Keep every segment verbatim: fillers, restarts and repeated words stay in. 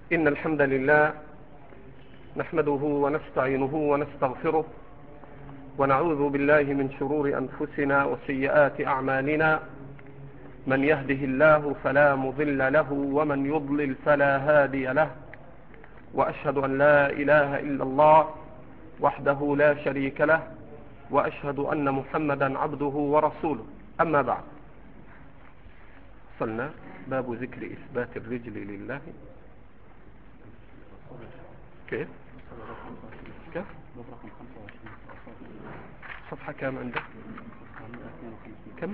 إن الحمد لله نحمده ونستعينه ونستغفره ونعوذ بالله من شرور أنفسنا وسيئات أعمالنا. من يهده الله فلا مضل له ومن يضلل فلا هادي له، وأشهد أن لا إله إلا الله وحده لا شريك له، وأشهد أن محمدا عبده ورسوله. أما بعد، وصلنا باب ذكر إثبات الرجل لله. كيف كيف صفحة كام عندك؟ كم؟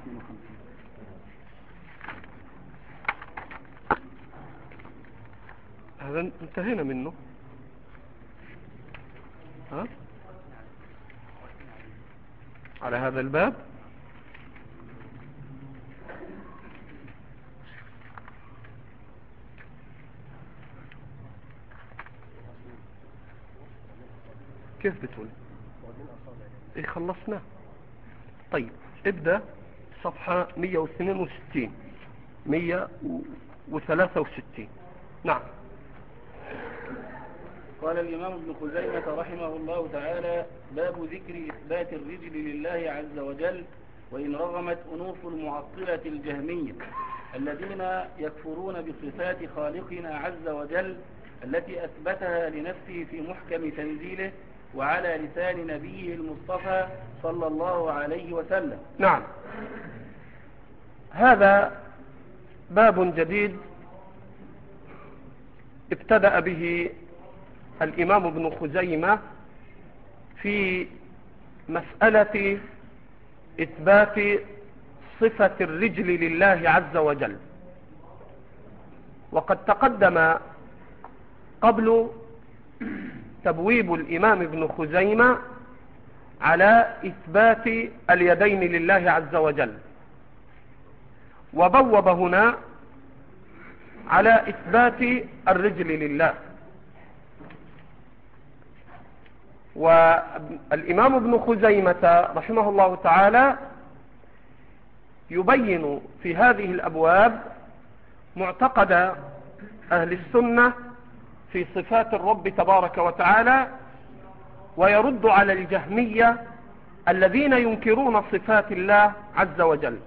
هذا انتهينا منه. ها؟ على هذا الباب كيف بتقول؟ ايه خلصنا. طيب ابدأ صفحة مية واثنين وستين مية وثلاثة وستين. نعم. قال الإمام ابن خزيمة رحمه الله تعالى: باب ذكر إثبات الرجل لله عز وجل، وإن رغمت أنوف المعطلة الجهمية الذين يكفرون بصفات خالقنا عز وجل التي أثبتها لنفسه في محكم تنزيله وعلى لسان نبيه المصطفى صلى الله عليه وسلم. نعم، هذا باب جديد ابتدأ به الإمام ابن خزيمة في مسألة إثبات صفة الرجل لله عز وجل. وقد تقدم قبل تبويب الإمام ابن خزيمة على إثبات اليدين لله عز وجل، وبوب هنا على إثبات الرجل لله. والإمام ابن خزيمة رحمه الله تعالى يبين في هذه الأبواب معتقد أهل السنة في صفات الرب تبارك وتعالى، ويرد على الجهمية الذين ينكرون صفات الله عز وجل.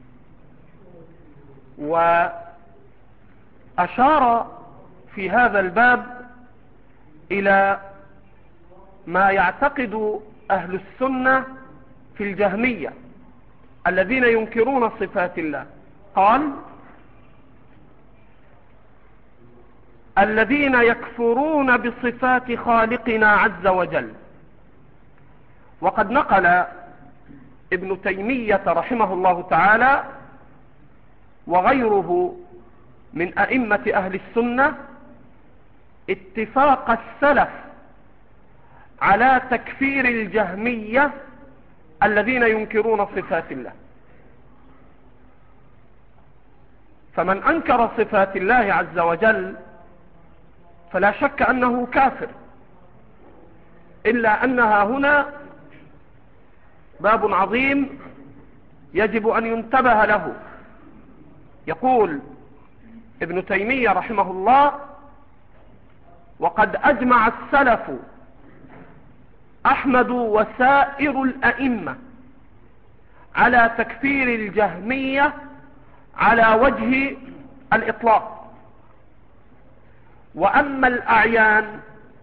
وأشار في هذا الباب إلى ما يعتقد أهل السنة في الجهمية الذين ينكرون صفات الله. قال: الذين يكفرون بصفات خالقنا عز وجل. وقد نقل ابن تيمية رحمه الله تعالى وغيره من أئمة أهل السنة اتفاق السلف على تكفير الجهمية الذين ينكرون صفات الله. فمن أنكر صفات الله عز وجل فلا شك أنه كافر، إلا أنها هنا باب عظيم يجب أن ينتبه له. يقول ابن تيمية رحمه الله: وقد أجمع السلف أحمد وسائر الأئمة على تكفير الجهمية على وجه الإطلاق. وأما الأعيان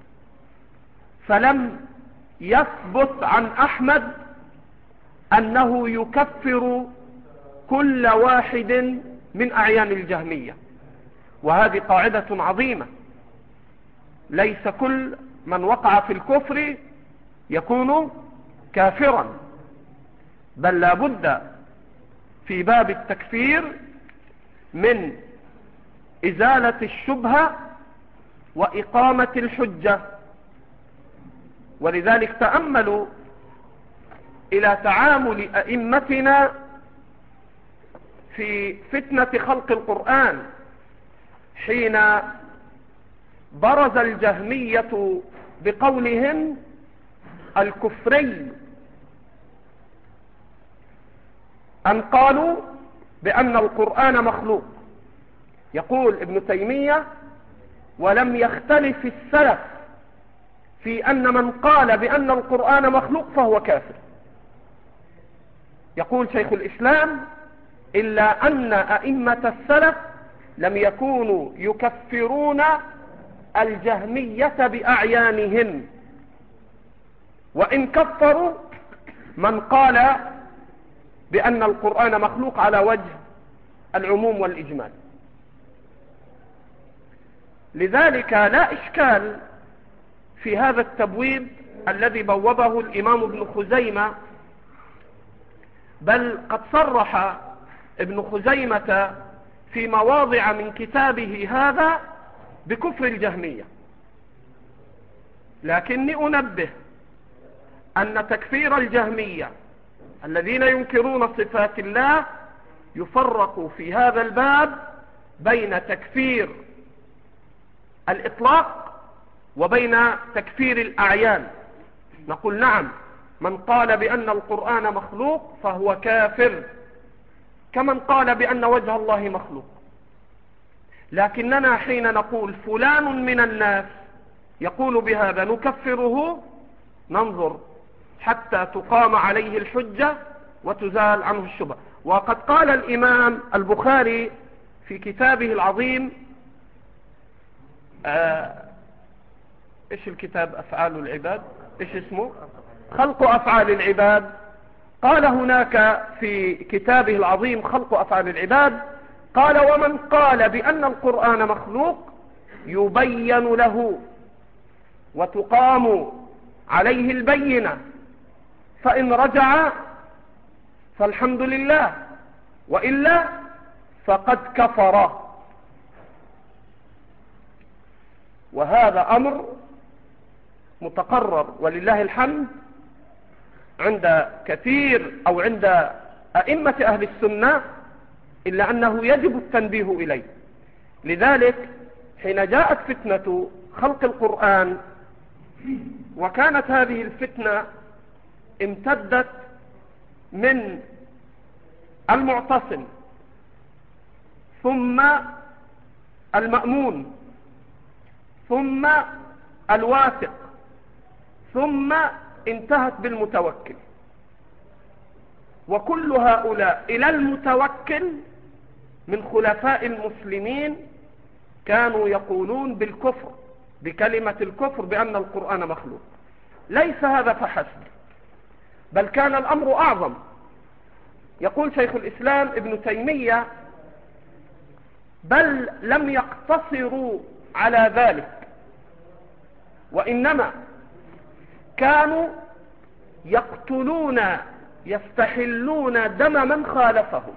فلم يثبت عن أحمد أنه يكفر كل واحد من أعيان الجهمية. وهذه قاعدة عظيمة، ليس كل من وقع في الكفر يكون كافرا، بل لا بد في باب التكفير من إزالة الشبهة وإقامة الحجة. ولذلك تأملوا إلى تعامل أئمتنا في فتنة خلق القرآن حين برز الجهمية بقولهم الكفري، أن قالوا بأن القرآن مخلوق. يقول ابن تيمية: ولم يختلف السلف في أن من قال بأن القرآن مخلوق فهو كافر. يقول شيخ الإسلام: إلا أن أئمة السلف لم يكونوا يكفرون الجهمية بأعيانهم، وإن كفروا من قال بأن القرآن مخلوق على وجه العموم والإجمال. لذلك لا إشكال في هذا التبويب الذي بوبه الإمام ابن خزيمة، بل قد صرح ابن خزيمة في مواضع من كتابه هذا بكفر الجهمية. لكني أنبه أن تكفير الجهمية الذين ينكرون صفات الله يفرق في هذا الباب بين تكفير الإطلاق وبين تكفير الأعيان. نقول: نعم، من قال بأن القرآن مخلوق فهو كافر كمن قال بأن وجه الله مخلوق. لكننا حين نقول فلان من الناس يقول بهذا نكفره، ننظر حتى تقام عليه الحجة وتزال عنه الشبهة. وقد قال الإمام البخاري في كتابه العظيم، آه إيش الكتاب؟ أفعال العباد، إيش اسمه؟ خلق أفعال العباد. قال هناك في كتابه العظيم خلق أفعال العباد، قال: ومن قال بأن القرآن مخلوق يبين له وتقام عليه البينة، فإن رجع فالحمد لله، وإلا فقد كفر. وهذا أمر متقرر ولله الحمد عند كثير أو عند أئمة أهل السنة، إلا أنه يجب التنبيه إليه. لذلك حين جاءت فتنة خلق القرآن، وكانت هذه الفتنة امتدت من المعتصم ثم المأمون ثم الواثق ثم انتهت بالمتوكل، وكل هؤلاء إلى المتوكل من خلفاء المسلمين كانوا يقولون بالكفر، بكلمة الكفر، بأن القرآن مخلوق. ليس هذا فحسب، بل كان الأمر أعظم. يقول شيخ الإسلام ابن تيمية: بل لم يقتصروا على ذلك، وإنما كانوا يقتلون يستحلون دم من خالفهم،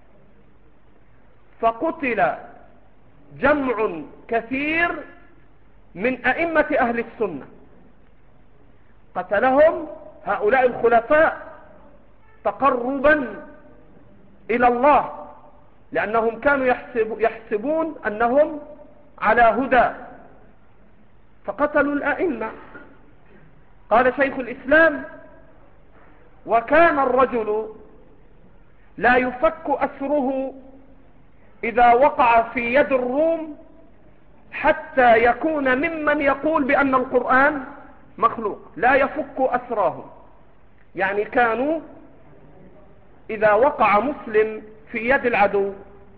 فقتل جمع كثير من أئمة أهل السنة، قتلهم هؤلاء الخلفاء تقربا إلى الله، لأنهم كانوا يحسب يحسبون أنهم على هدى، فقتلوا الأئمة. قال شيخ الإسلام: وكان الرجل لا يفك أسره إذا وقع في يد الروم حتى يكون ممن يقول بأن القرآن مخلوق، لا يفك أسراهم. يعني كانوا إذا وقع مسلم في يد العدو،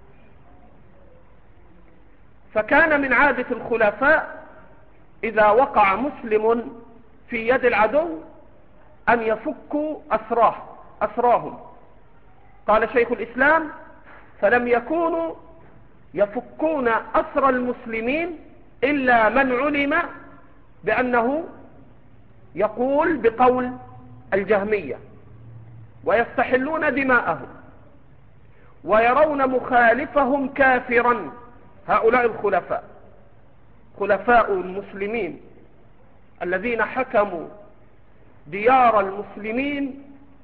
فكان من عادة الخلفاء إذا وقع مسلم في يد العدو أن يفكوا أسراه أسراهم. قال شيخ الإسلام: فلم يكونوا يفكون أسر المسلمين إلا من علم بأنه يقول بقول الجهمية، ويستحلون دماءهم ويرون مخالفهم كافرا. هؤلاء الخلفاء، خلفاء المسلمين الذين حكموا ديار المسلمين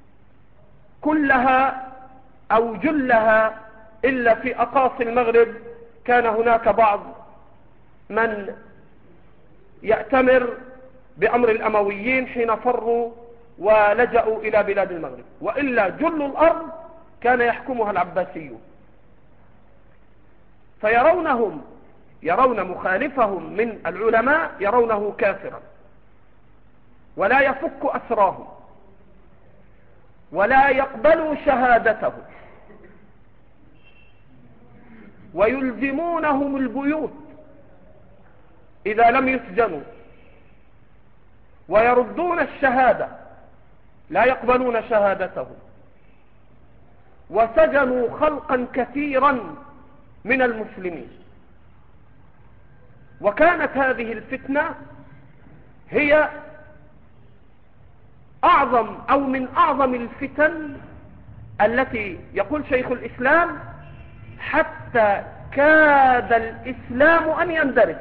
كلها أو جلها، إلا في أقاصي المغرب كان هناك بعض من يأتمر بأمر الأمويين حين فروا ولجأوا إلى بلاد المغرب، وإلا جل الأرض كان يحكمها العباسيون. فيرونهم يرون مخالفهم من العلماء يرونه كافرا، ولا يفك أسراهم، ولا يقبلوا شهادته، ويلزمونهم البيوت إذا لم يسجنوا، ويردون الشهادة، لا يقبلون شهادته. وسجنوا خلقا كثيرا من المسلمين. وكانت هذه الفتنة هي أعظم أو من أعظم الفتن التي يقول شيخ الإسلام حتى كاد الإسلام أن يندرس،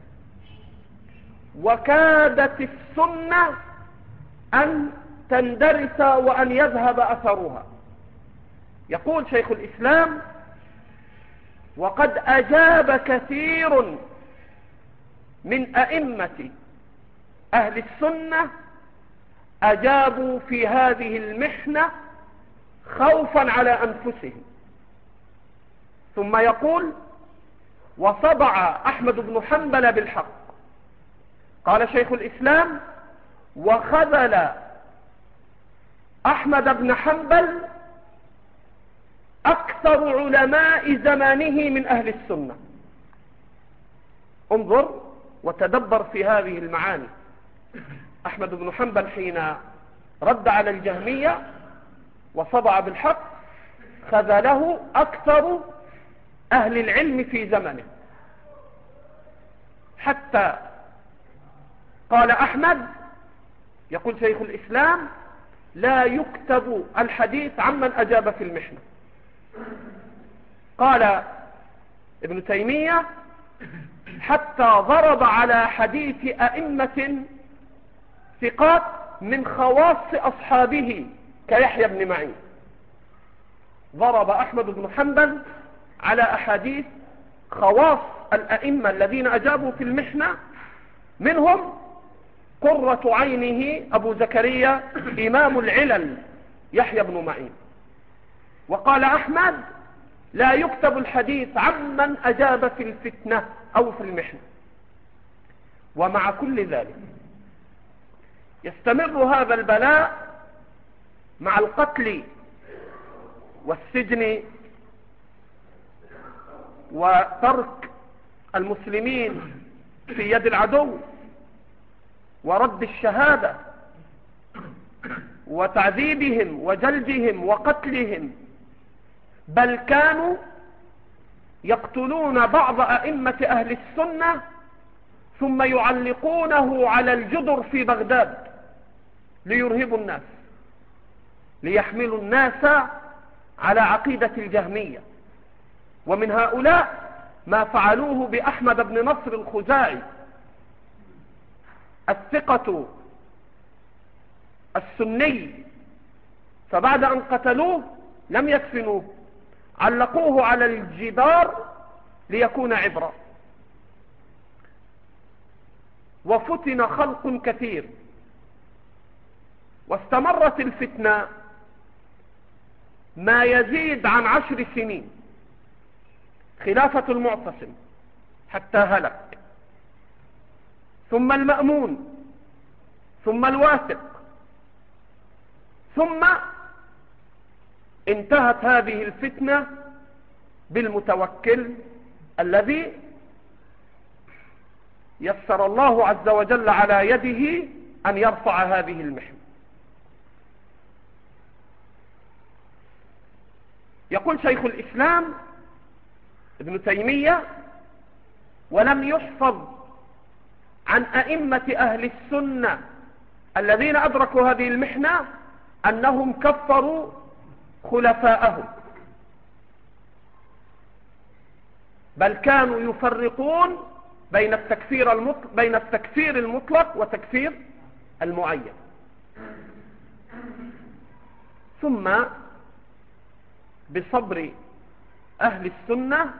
وكادت السنة أن تندرس وأن يذهب أثرها. يقول شيخ الإسلام: وقد أجاب كثير من أئمة أهل السنة أجابوا في هذه المحنة خوفا على أنفسهم. ثم يقول: وصدع أحمد بن حنبل بالحق. قال شيخ الإسلام: وخذل أحمد بن حنبل أكثر علماء زمانه من أهل السنة. انظر وتدبر في هذه المعاني. أحمد بن حنبل حين رد على الجهمية وصدع بالحق خذله أكثر أهل العلم في زمنه، حتى قال أحمد، يقول شيخ الإسلام: لا يكتب الحديث عمن أجاب في المحنة. قال ابن تيمية: حتى ضرب على حديث أئمة ثقات من خواص أصحابه كيحيى بن معين. ضرب أحمد بن حنبل على أحاديث خواص الأئمة الذين أجابوا في المحنة، منهم قرة عينه أبو زكريا إمام العلل يحيى بن معين. وقال أحمد: لا يكتب الحديث عمن أجاب في الفتنة أو في المحنة. ومع كل ذلك يستمر هذا البلاء مع القتل والسجن وترك المسلمين في يد العدو ورد الشهادة وتعذيبهم وجلدهم وقتلهم، بل كانوا يقتلون بعض أئمة أهل السنة ثم يعلقونه على الجدر في بغداد ليرهبوا الناس، ليحملوا الناس على عقيدة الجهمية. ومن هؤلاء ما فعلوه بأحمد بن نصر الخزاعي الثقة السني، فبعد أن قتلوه لم يدفنوه، علقوه على الجدار ليكون عبرة. وفتن خلق كثير، واستمرت الفتنة ما يزيد عن عشر سنين، خلافة المعتصم حتى هلك، ثم المأمون، ثم الواثق، ثم انتهت هذه الفتنة بالمتوكل الذي يسر الله عز وجل على يده أن يرفع هذه المحنة. يقول شيخ الإسلام ابن تيمية: ولم يحفظ عن أئمة أهل السنة الذين أدركوا هذه المحنة أنهم كفروا خلفاءهم، بل كانوا يفرقون بين التكفير المطلق, بين التكفير المطلق وتكفير المعين. ثم بصبر أهل السنة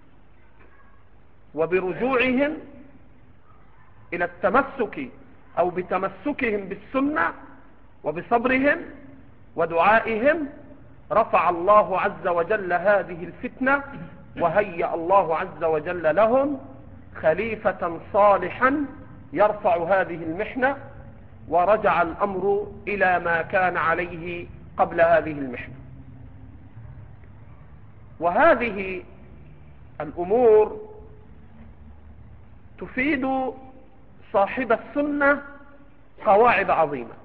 وبرجوعهم إلى التمسك أو بتمسكهم بالسنة وبصبرهم ودعائهم رفع الله عز وجل هذه الفتنة، وهيأ الله عز وجل لهم خليفة صالحا يرفع هذه المحنة، ورجع الأمر إلى ما كان عليه قبل هذه المحنة. وهذه الأمور تفيد صاحب السنة قواعد عظيمة،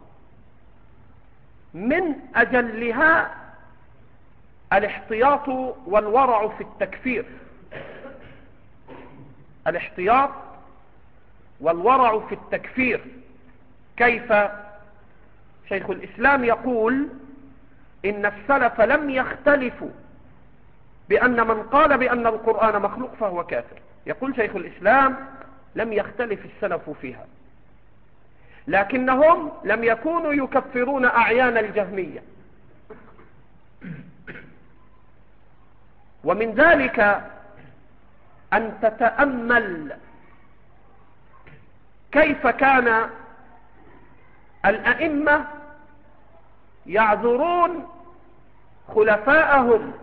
من أجلها الاحتياط والورع في التكفير. الاحتياط والورع في التكفير كيف؟ شيخ الإسلام يقول إن السلف لم يختلفوا بأن من قال بأن القرآن مخلوق فهو كافر. يقول شيخ الإسلام لم يختلف السلف فيها، لكنهم لم يكونوا يكفرون أعيان الجهمية. ومن ذلك أن تتأمل كيف كان الأئمة يعذرون خلفاءهم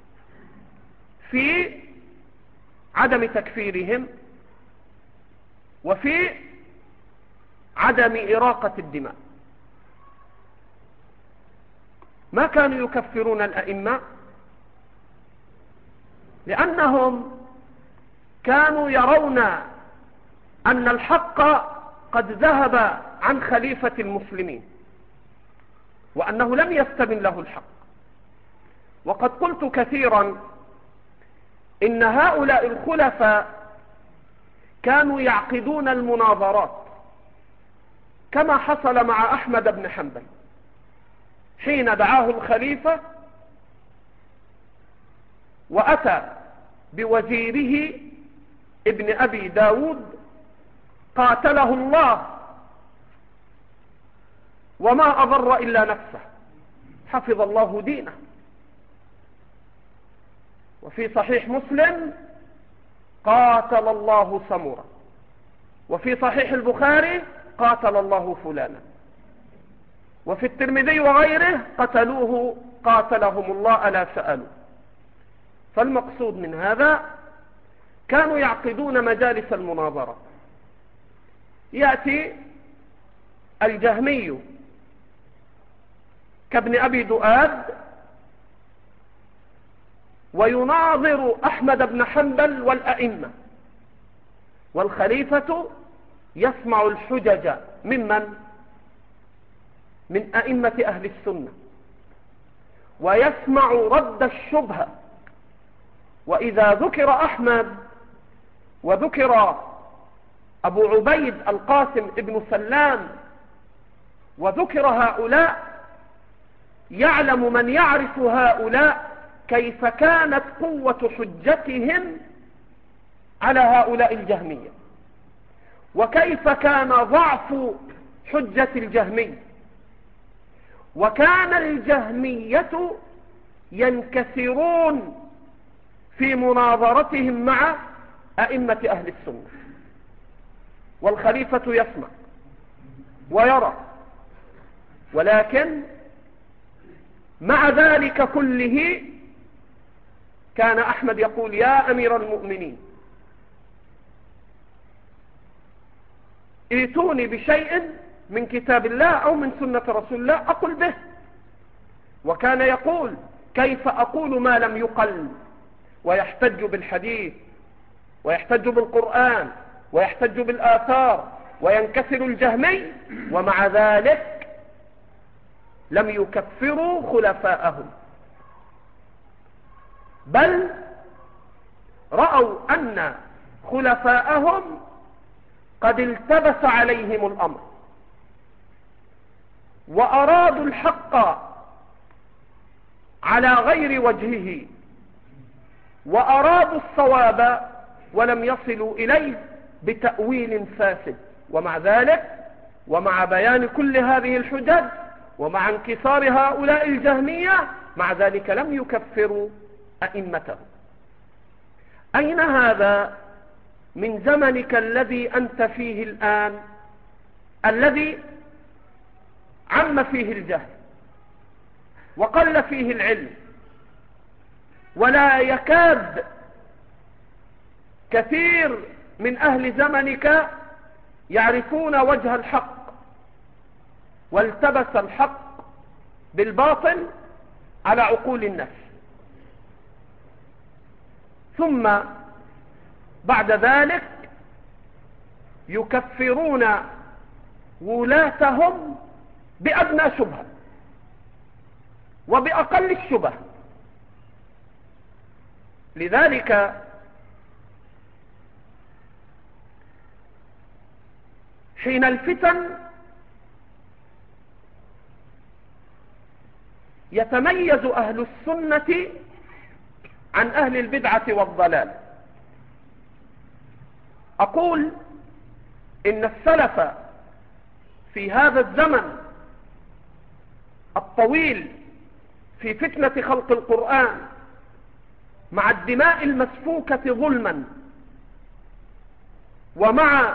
في عدم تكفيرهم وفي عدم إراقة الدماء. ما كانوا يكفرون الأئمة لأنهم كانوا يرون أن الحق قد ذهب عن خليفة المسلمين، وأنه لم يستبن له الحق. وقد قلت كثيرا إن هؤلاء الخلفاء كانوا يعقدون المناظرات، كما حصل مع أحمد بن حنبل حين دعاه الخليفة وأتى بوزيره ابن أبي داود قاتله الله وما أضر إلا نفسه، حفظ الله دينه. وفي صحيح مسلم قاتل الله سمرة، وفي صحيح البخاري قاتل الله فلانا، وفي الترمذي وغيره قتلوه قاتلهم الله ألا سألوا. فالمقصود من هذا كانوا يعقدون مجالس المناظرة. يأتي الجهمي كابن أبي دؤاد ويناظر أحمد بن حنبل والأئمة، والخليفة يسمع الحجج ممن؟ من أئمة أهل السنة، ويسمع رد الشبهة. وإذا ذكر أحمد وذكر أبو عبيد القاسم ابن سلام وذكر هؤلاء، يعلم من يعرف هؤلاء كيف كانت قوة حجتهم على هؤلاء الجهمية، وكيف كان ضعف حجة الجهمي. وكان الجهمية ينكسرون في مناظرتهم مع أئمة أهل السنة، والخليفة يسمع ويرى. ولكن مع ذلك كله كان أحمد يقول يا أمير المؤمنين ائتوني بشيء من كتاب الله أو من سنة رسول الله أقول به. وكان يقول كيف أقول ما لم يقل، ويحتج بالحديث ويحتج بالقرآن ويحتج بالآثار، وينكسر الجهمي، ومع ذلك لم يكفروا خلفاءهم، بل رأوا أن خلفاءهم قد التبس عليهم الأمر وأرادوا الحق على غير وجهه، وأرادوا الصواب ولم يصلوا إليه بتأويل فاسد. ومع ذلك ومع بيان كل هذه الحجج ومع انكسار هؤلاء الجهمية، مع ذلك لم يكفروا أئمتهم. أين هذا من زمنك الذي أنت فيه الآن، الذي عم فيه الجهل وقل فيه العلم، ولا يكاد كثير من أهل زمنك يعرفون وجه الحق، والتبس الحق بالباطل على عقول الناس، ثم بعد ذلك يكفرون ولاتهم بأدنى شبهة وبأقل الشبه. لذلك حين الفتن يتميز أهل السنة عن أهل البدعة والضلال. أقول إن السلف في هذا الزمن الطويل في فتنة خلق القرآن مع الدماء المسفوكة ظلما ومع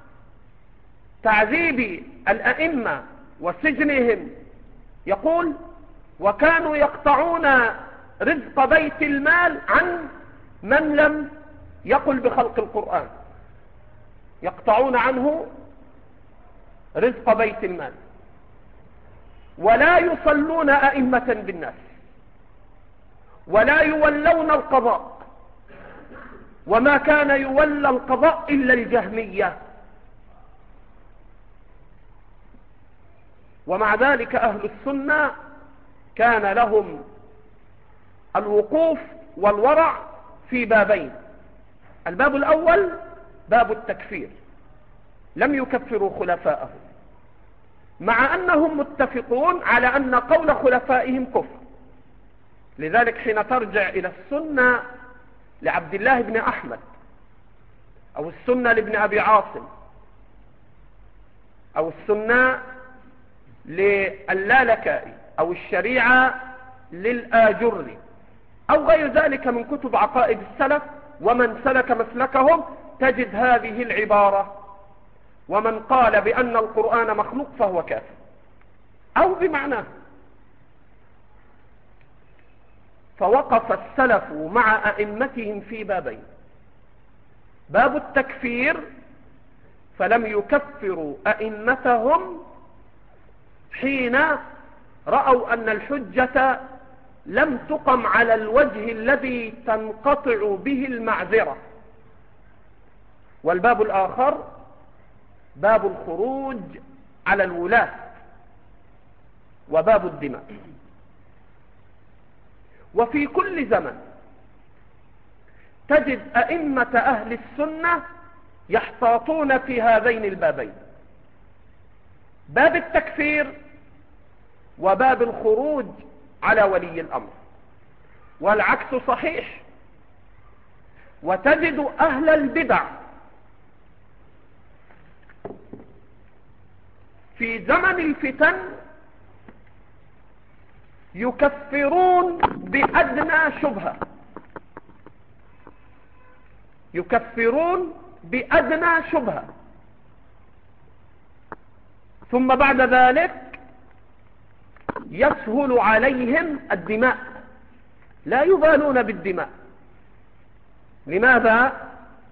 تعذيب الأئمة وسجنهم، يقول: وكانوا يقطعون رزق بيت المال عن من لم يقل بخلق القرآن، يقطعون عنه رزق بيت المال، ولا يصلون أئمة بالناس، ولا يولون القضاء، وما كان يولى القضاء إلا الجهمية. ومع ذلك أهل السنة كان لهم الوقوف والورع في بابين: الباب الأول باب التكفير، لم يكفروا خلفاءهم، مع أنهم متفقون على أن قول خلفائهم كفر. لذلك حين ترجع إلى السنة لعبد الله بن أحمد، أو السنة لابن أبي عاصم، أو السنة للالكائي، أو الشريعة للآجري، أو غير ذلك من كتب عقائد السلف ومن سلك مسلكهم، تجد هذه العبارة: ومن قال بأن القرآن مخلوق فهو كافر، أو بمعناه. فوقف السلف مع أئمتهم في بابين: باب التكفير، فلم يكفروا أئمتهم حين رأوا أن الحجة لم تقم على الوجه الذي تنقطع به المعذرة. والباب الآخر باب الخروج على الولاة وباب الدماء. وفي كل زمن تجد أئمة أهل السنة يحتاطون في هذين البابين: باب التكفير وباب الخروج على ولي الأمر. والعكس صحيح، وتجد أهل البدع في زمن الفتن يكفرون بأدنى شبهة، يكفرون بأدنى شبهة، ثم بعد ذلك يسهل عليهم الدماء، لا يبالون بالدماء. لماذا؟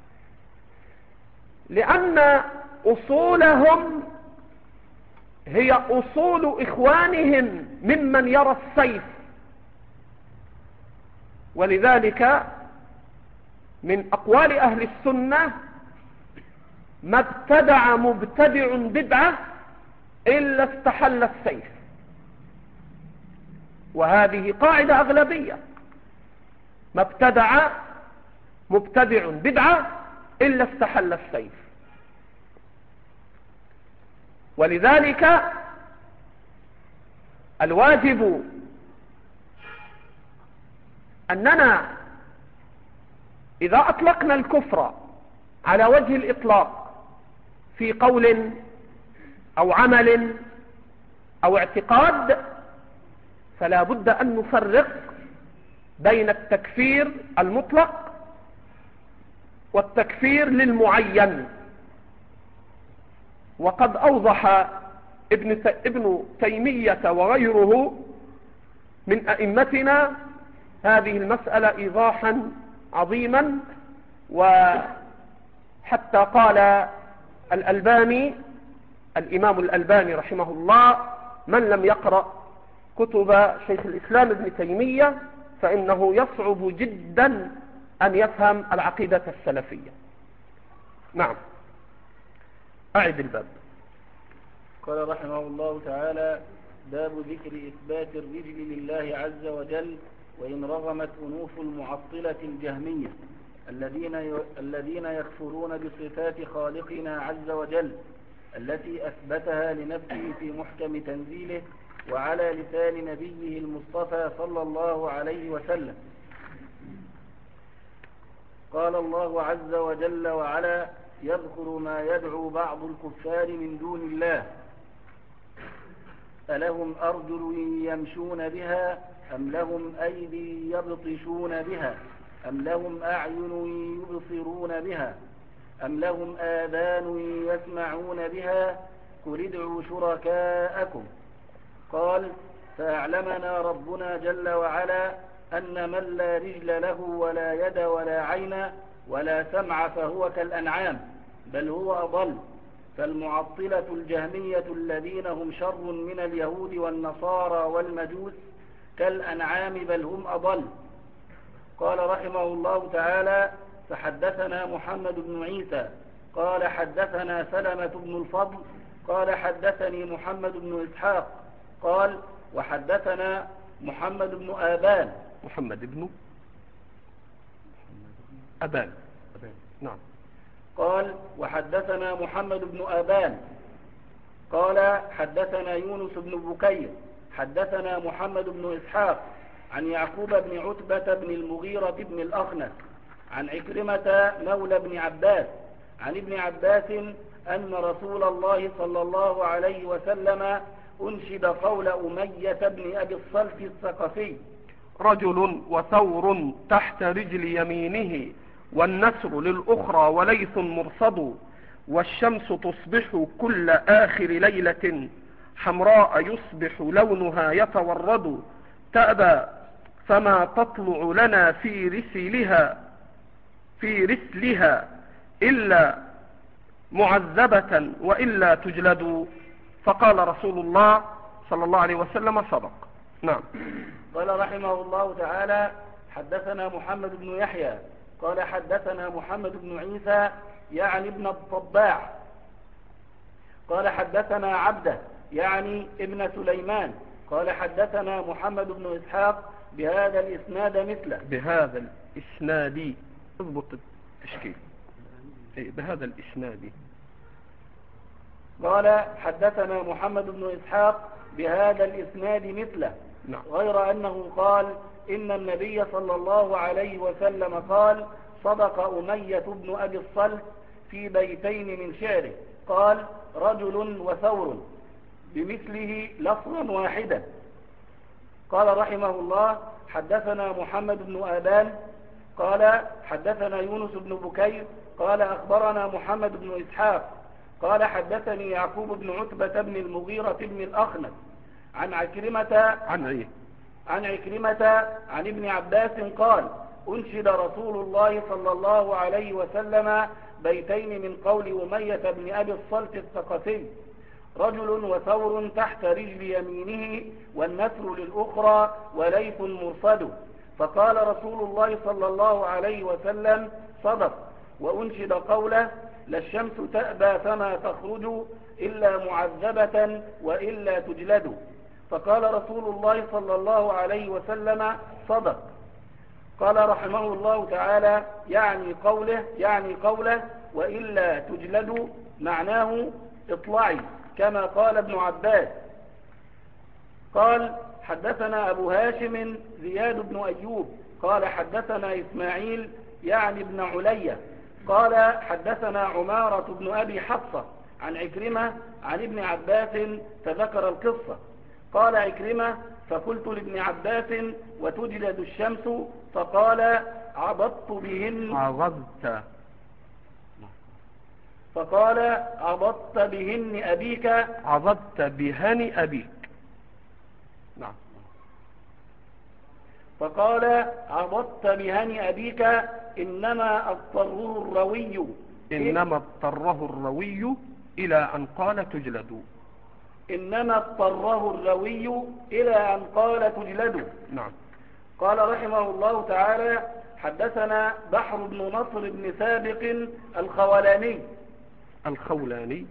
لأن أصولهم هي أصول إخوانهم ممن يرى السيف. ولذلك من أقوال أهل السنة: ما ابتدع مبتدع بدعة إلا استحل السيف. وهذه قاعدة أغلبية: ما ابتدع مبتدع بدعة إلا استحل السيف. ولذلك الواجب أننا إذا أطلقنا الكفر على وجه الإطلاق في قول أو عمل أو اعتقاد، فلا بد أن نفرق بين التكفير المطلق والتكفير للمعين. وقد أوضح ابن ابن تيمية وغيره من أئمتنا هذه المسألة إيضاحا عظيما، وحث حتى قال الألباني الإمام الألباني رحمه الله: من لم يقرأ كتب شيخ الإسلام ابن تيمية فإنه يصعب جدا أن يفهم العقيدة السلفية. نعم، أعد الباب. قال رحمه الله تعالى: باب ذكر إثبات الرجل لله عز وجل وإن رغمت أنوف المعطلة الجهمية الذين الذين يكفرون بصفات خالقنا عز وجل التي أثبتها لنفسه في محكم تنزيله وعلى لسان نبيه المصطفى صلى الله عليه وسلم. قال الله عز وجل وعلا يذكر ما يدعو بعض الكفار من دون الله: ألهم أرجل يمشون بها أم لهم أيدي يبطشون بها أم لهم أعين يبصرون بها أم لهم آذان يسمعون بها قل ادعوا شركاءكم. قال: فأعلمنا ربنا جل وعلا أن من لا رجل له ولا يد ولا عين ولا سمع فهو كالأنعام بل هو أضل، فالمعطلة الجهمية الذين هم شر من اليهود والنصارى والمجوس كالأنعام بل هم أضل. قال رحمه الله تعالى: فحدثنا محمد بن عيسى قال حدثنا سلمة بن الفضل قال حدثني محمد بن إسحاق قال وحدثنا محمد بن آبان محمد بن أبان نعم قال وحدثنا محمد بن آبان قال حدثنا يونس بن بكير حدثنا محمد بن إسحاق عن يعقوب بن عتبة بن المغيرة بن الأخنس عن عكرمة مولى بن عباس عن ابن عباس أن رسول الله صلى الله عليه وسلم أنشد قول أمية بن أبي الصلت الثقفي: رجل وثور تحت رجل يمينه والنسر للأخرى وليث مرصد والشمس تصبح كل آخر ليلة حمراء يصبح لونها يتورد تأبى فما تطلع لنا في رسلها في رسلها إلا معذبة وإلا تجلد. فقال رسول الله صلى الله عليه وسلم: صدق. نعم. قال رحمه الله تعالى: حدثنا محمد بن يحيى قال حدثنا محمد بن عيسى يعني ابن الطباع قال حدثنا عبده يعني ابن سليمان قال حدثنا محمد بن إسحاق بهذا الإسناد مثله. بهذا الإسناد اضبط التشكيل. بهذا الإسناد. قال حدثنا محمد بن إسحاق بهذا الإسناد مثله. نعم. غير أنه قال إن النبي صلى الله عليه وسلم قال: صدق أمية بن أبي الصلت في بيتين من شعره، قال: رجل وثور، بمثله لفظا واحدا. قال رحمه الله: حدثنا محمد بن آبان قال حدثنا يونس بن بكير قال أخبرنا محمد بن إسحاق قال حدثني يعقوب بن عتبة بن المغيرة بن الأخنس عن عكرمة عن ايه عن عكرمة عن ابن عباس قال: أنشد رسول الله صلى الله عليه وسلم بيتين من قول أمية بن أبي الصلت الثقفي: رجل وثور تحت رجل يمينه والنسر للأخرى وليث مرصد. فقال رسول الله صلى الله عليه وسلم: صدق. وأنشد قوله: لا الشمس تأبى فما تخرج إلا معذبة وإلا تجلد. فقال رسول الله صلى الله عليه وسلم: صدق. قال رحمه الله تعالى: يعني قوله يعني قوله وإلا تجلد معناه اطلعي كما قال ابن عباس. قال حدثنا أبو هاشم زياد بن أيوب قال حدثنا إسماعيل يعني ابن علية قال حدثنا عمارة بن أبي حفصة عن عكرمة عن ابن عباس فذكر القصة. قال عكرمة: فقلت لابن عباس: وتجلد الشمس؟ فقال: عبطت بهن عبطت فقال: عبطت بهن أبيك عبطت بهن أبيك. نعم. فقال: عبطت بهن أبيك إنما أضطره الروي إنما اضطره الروي إلى أن قال تجلد. إنما اضطره الروي إلى أن قال تجلد. نعم. قال رحمه الله تعالى: حدثنا بحر بن نصر بن سابق الخولاني الخولاني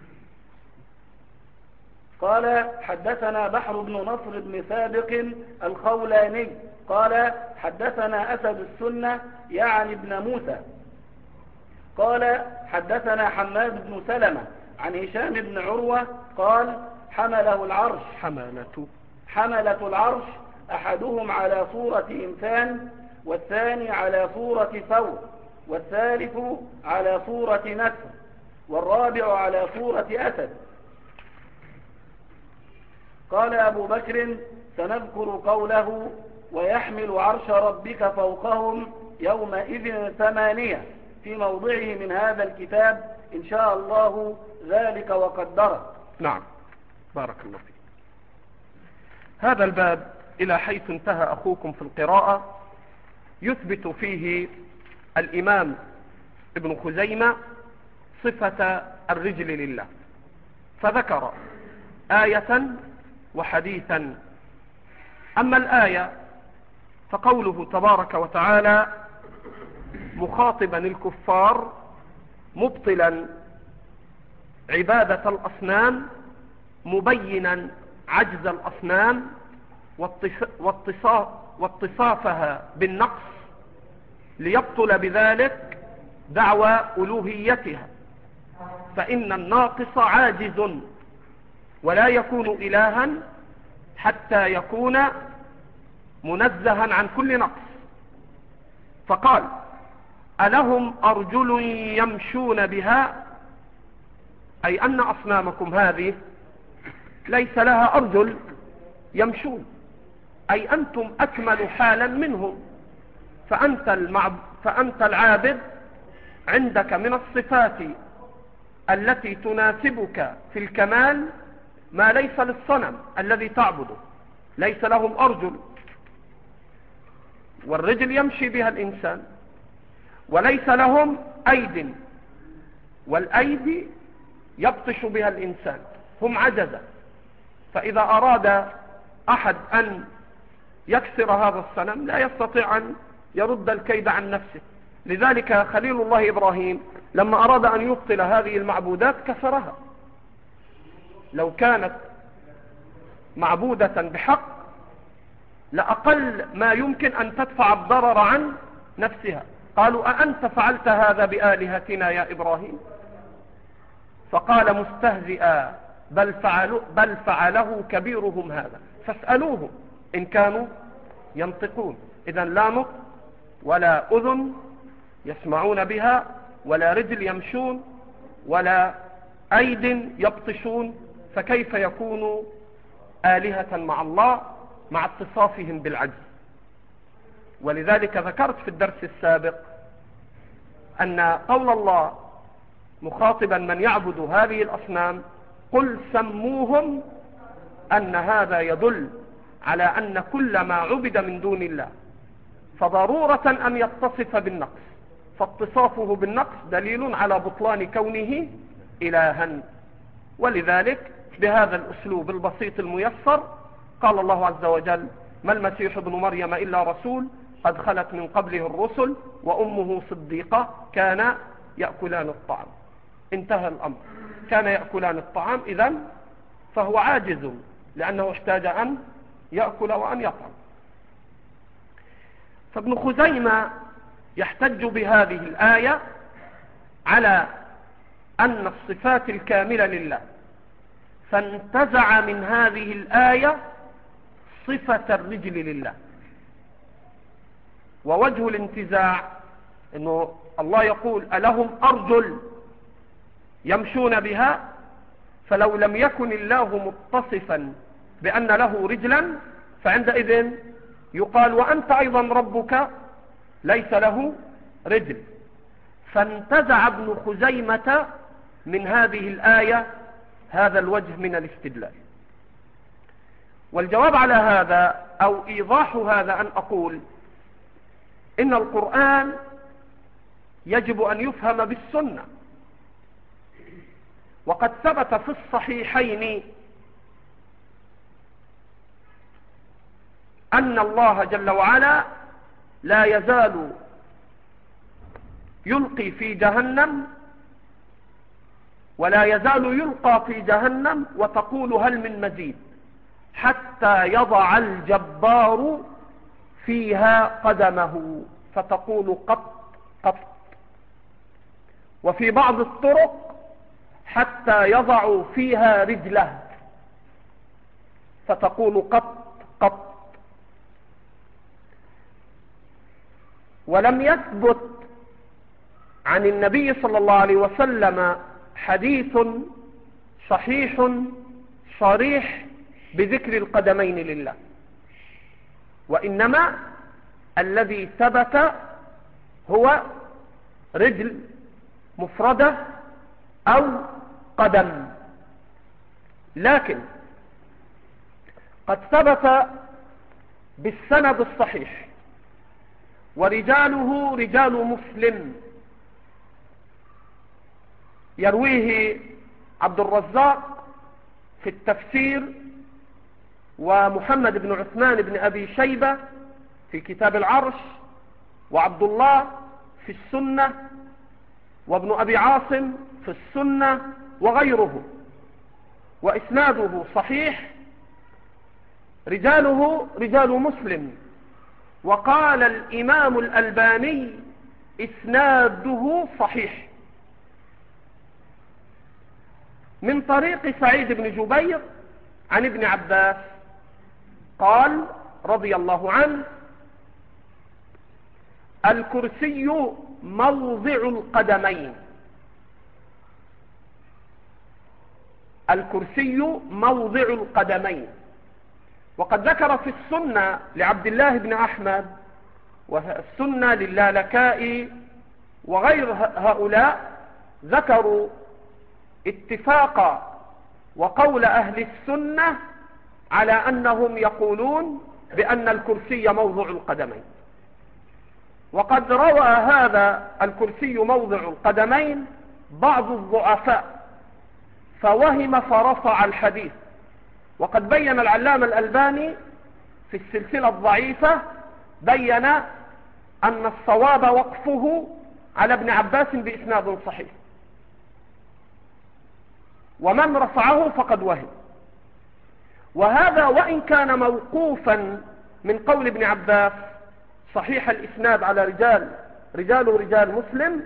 قال حدثنا بحر بن نصر بن سابق الخولاني قال حدثنا أسد السنة يعني ابن موسى قال حدثنا حماد بن سلمة عن هشام بن عروة قال حمله العرش حملة حملة العرش أحدهم على صورة إنسان والثاني على صورة ثور والثالث على صورة نسر والرابع على صورة أسد. قال أبو بكر: سنذكر قوله ويحمل عرش ربك فوقهم يومئذ ثمانية في موضعه من هذا الكتاب إن شاء الله ذلك وقدره. نعم، بارك الله فيك. هذا الباب إلى حيث انتهى أخوكم في القراءة يثبت فيه الإمام ابن خزيمة صفة الرجل لله، فذكر آية وحديثا. أما الآية فقوله تبارك وتعالى مخاطبا الكفار مبطلا عبادة الأصنام مبينا عجز الأصنام واتصافها بالنقص ليبطل بذلك دعوى ألوهيتها، فإن الناقص عاجز ولا يكون إلها حتى يكون منزها عن كل نقص. فقال ألهم أرجل يمشون بها، أي أن أصنامكم هذه ليس لها أرجل يمشون، أي أنتم أكمل حالا منهم، فأنت, المعب... فأنت العابد عندك من الصفات التي تناسبك في الكمال ما ليس للصنم الذي تعبده، ليس لهم أرجل، والرجل يمشي بها الإنسان، وليس لهم أيد، والأيدي يبطش بها الإنسان، هم عجزة. فإذا أراد أحد أن يكسر هذا الصنم لا يستطيع أن يرد الكيد عن نفسه. لذلك خليل الله إبراهيم لما أراد أن يبطل هذه المعبودات كسرها. لو كانت معبودة بحق لأقل ما يمكن أن تدفع الضرر عن نفسها. قالوا أأنت فعلت هذا بآلهتنا يا إبراهيم؟ فقال مستهزئا بل, فعلوا بل فعله كبيرهم هذا فاسألوهم إن كانوا ينطقون. إذن لا نطق ولا أذن يسمعون بها، ولا رجل يمشون، ولا أيد يبطشون، فكيف يكونوا آلهة مع الله مع اتصافهم بالعجز؟ ولذلك ذكرت في الدرس السابق أن قول الله مخاطبا من يعبد هذه الأصنام قل سموهم، أن هذا يدل على أن كل ما عبد من دون الله فضرورة أن يتصف بالنقص، فاتصافه بالنقص دليل على بطلان كونه إلها. ولذلك بهذا الأسلوب البسيط الميسر قال الله عز وجل ما المسيح ابن مريم إلا رسول قد خلت من قبله الرسل وأمه صديقة كان يأكلان الطعام. انتهى الأمر، كان يأكلان الطعام، إذن فهو عاجز لأنه احتاج أن يأكل وأن يطعم. فابن خزيمة يحتج بهذه الآية على أن الصفات الكاملة لله، فانتزع من هذه الآية صفة الرجل لله. ووجه الانتزاع أنه الله يقول ألهم أرجل يمشون بها، فلو لم يكن الله متصفا بأن له رجلا فعندئذ يقال وأنت أيضا ربك ليس له رجل. فانتزع ابن خزيمة من هذه الآية هذا الوجه من الاستدلال. والجواب على هذا أو إيضاح هذا أن أقول إن القرآن يجب أن يفهم بالسنة. وقد ثبت في الصحيحين أن الله جل وعلا لا يزال يلقي في جهنم، ولا يزال يلقى في جهنم وتقول هل من مزيد، حتى يضع الجبار فيها قدمه فتقول قط قط. وفي بعض الطرق حتى يضع فيها رجله فتقول قط قط. ولم يثبت عن النبي صلى الله عليه وسلم حديث صحيح صريح بذكر القدمين لله، وإنما الذي ثبت هو رجل مفردة أو قدم. لكن قد ثبت بالسند الصحيح ورجاله رجال مسلم، يرويه عبد الرزاق في التفسير، ومحمد بن عثمان بن أبي شيبة في كتاب العرش، وعبد الله في السنة، وابن أبي عاصم في السنة وغيره، وإسناده صحيح، رجاله رجال مسلم. وقال الإمام الألباني إسناده صحيح من طريق سعيد بن جبير عن ابن عباس قال رضي الله عنه: الكرسي موضع القدمين. الكرسي موضع القدمين. وقد ذكر في السنة لعبد الله بن أحمد، والسنة للالكائي وغير هؤلاء، ذكروا اتفاق وقول أهل السنة على أنهم يقولون بأن الكرسي موضع القدمين. وقد روى هذا الكرسي موضع القدمين بعض الضعفاء فوهم فرفع الحديث. وقد بين العلامة الألباني في السلسلة الضعيفة، بين أن الصواب وقفه على ابن عباس بإسناد صحيح، ومن رفعه فقد وهم. وهذا وإن كان موقوفا من قول ابن عباس صحيح الإسناد على رجال رجاله رجال مسلم،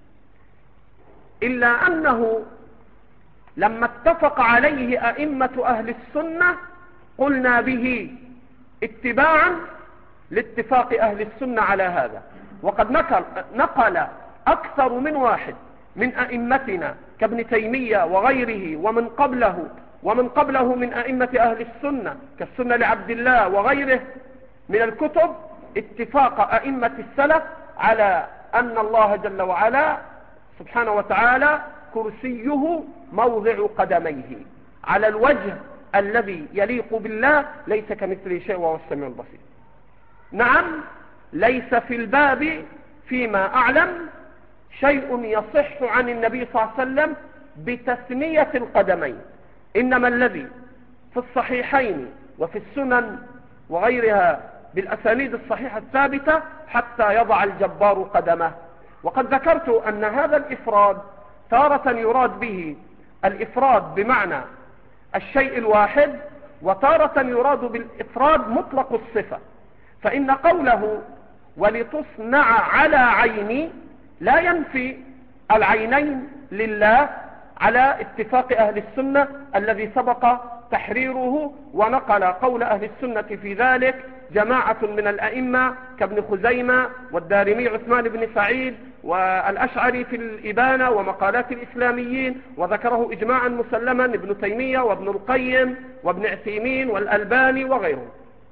إلا أنه لما اتفق عليه أئمة أهل السنة قلنا به اتباعا لاتفاق أهل السنة على هذا. وقد نقل, نقل أكثر من واحد من أئمتنا كابن تيمية وغيره ومن قبله ومن قبله من أئمة أهل السنة كالسنة لعبد الله وغيره من الكتب اتفاق أئمة السلف على أن الله جل وعلا سبحانه وتعالى كرسيه موضع قدميه على الوجه الذي يليق بالله، ليس كمثله شيء وهو السميع البصير. نعم، ليس في الباب فيما أعلم شيء يصح عن النبي صلى الله عليه وسلم بتثنية القدمين، إنما الذي في الصحيحين وفي السنن وغيرها بالأسانيد الصحيحة الثابتة حتى يضع الجبار قدمه. وقد ذكرت أن هذا الإفراد تارة يراد به الإفراد بمعنى الشيء الواحد، وتارة يراد بالإفراد مطلق الصفة. فإن قوله ولتصنع على عيني لا ينفي العينين لله على اتفاق أهل السنة الذي سبق تحريره، ونقل قول أهل السنة في ذلك جماعة من الأئمة كابن خزيمة والدارمي عثمان بن سعيد والأشعري في الإبانة ومقالات الإسلاميين، وذكره إجماعا مسلما ابن تيمية وابن القيم وابن عثيمين والألباني وغيرهم.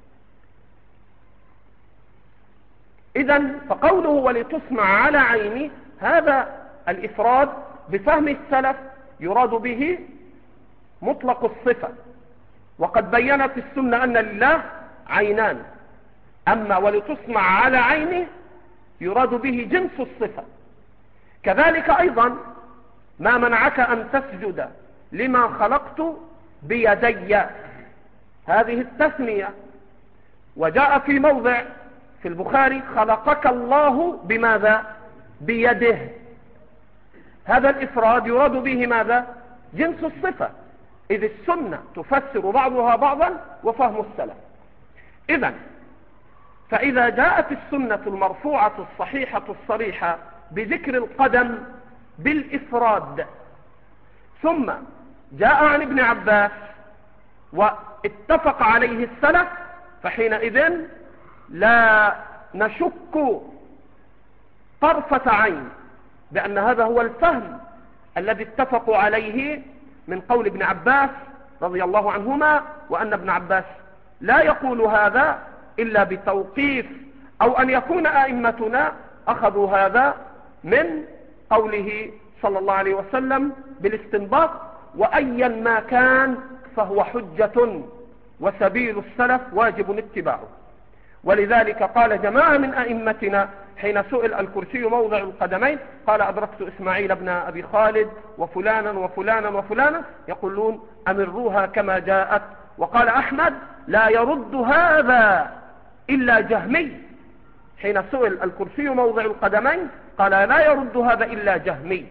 إذن فقوله ولتصنع على عيني هذا الإفراد بفهم السلف يراد به مطلق الصفة، وقد بينت السنة أن لله عينان. أما ولتصنع على عينه يراد به جنس الصفة، كذلك أيضا ما منعك أن تسجد لما خلقت بيدي، هذه التثنية. وجاء في موضع في البخاري خلقك الله بماذا؟ بيده. هذا الإفراد يراد به ماذا؟ جنس الصفة، إذ السنة تفسر بعضها بعضا وفهم السلف. إذن فإذا جاءت السنة المرفوعة الصحيحة الصريحة بذكر القدم بالإفراد ثم جاء عن ابن عباس واتفق عليه السلف، فحينئذ لا نشك طرفة عين بأن هذا هو الفهم الذي اتفقوا عليه من قول ابن عباس رضي الله عنهما، وأن ابن عباس لا يقول هذا إلا بتوقيف، أو أن يكون أئمتنا أخذوا هذا من قوله صلى الله عليه وسلم بالاستنباط، وأيا ما كان فهو حجة وسبيل السلف واجب اتباعه. ولذلك قال جماعة من أئمتنا حين سئل الكرسي موضع القدمين قال أدركت إسماعيل بن أبي خالد وفلانا وفلانا وفلانا يقولون أمروها كما جاءت. وقال أحمد لا يرد هذا إلا جهمي، حين سئل الكرسي موضع القدمين قال لا يرد هذا إلا جهمي.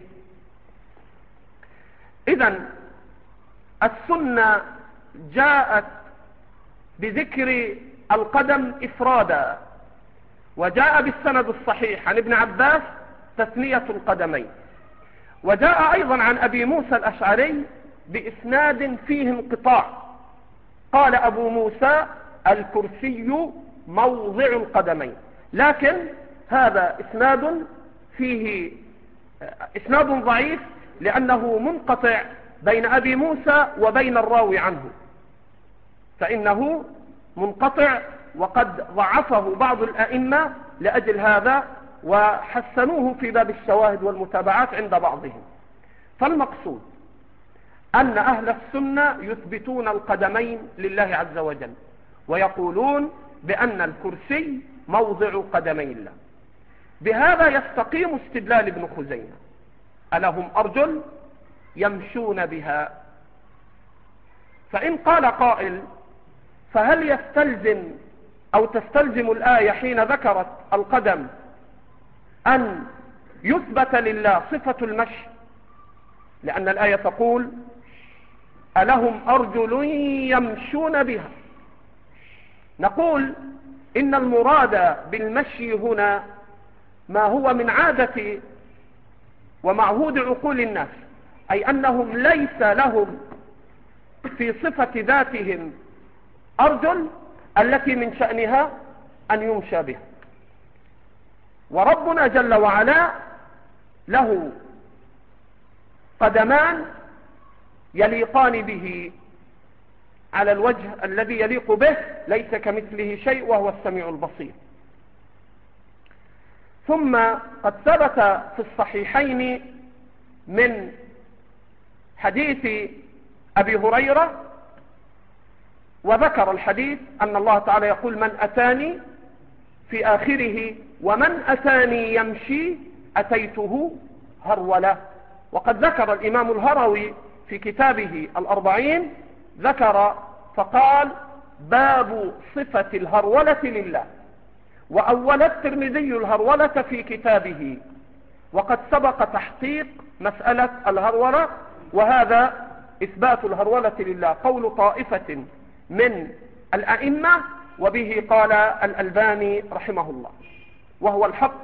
إذن السنة جاءت بذكر القدم إفرادا، وجاء بالسند الصحيح عن ابن عباس تثنية القدمين، وجاء أيضا عن أبي موسى الأشعري بإسناد فيه انقطاع، قال أبو موسى الكرسي موضع القدمين، لكن هذا إسناد فيه إسناد ضعيف لأنه منقطع بين أبي موسى وبين الراوي عنه، فإنه منقطع وقد ضعفه بعض الأئمة لأجل هذا وحسنوه في باب الشواهد والمتابعات عند بعضهم. فالمقصود أن أهل السنة يثبتون القدمين لله عز وجل، ويقولون بأن الكرسي موضع قدمي الله. بهذا يستقيم استدلال ابن خزيمة: ألهم أرجل يمشون بها؟ فإن قال قائل فهل يستلزم أو تستلزم الآية حين ذكرت القدم أن يثبت لله صفة المشي؟ لأن الآية تقول ألهم أرجل يمشون بها. نقول إن المراد بالمشي هنا ما هو من عادة ومعهود عقول الناس، أي أنهم ليس لهم في صفة ذاتهم أرجل التي من شأنها أن يمشى بها، وربنا جل وعلا له قدمان يليقان به على الوجه الذي يليق به، ليس كمثله شيء وهو السميع البصير. ثم قد ثبت في الصحيحين من حديث أبي هريرة، وذكر الحديث أن الله تعالى يقول من أتاني في آخره ومن أتاني يمشي أتيته هرولة. وقد ذكر الإمام الهروي في كتابه الأربعين ذكر فقال باب صفة الهرولة لله، وأول الترمذي الهرولة في كتابه، وقد سبق تحقيق مسألة الهرولة، وهذا إثبات الهرولة لله قول طائفة من الأئمة، وبه قال الألباني رحمه الله، وهو الحق،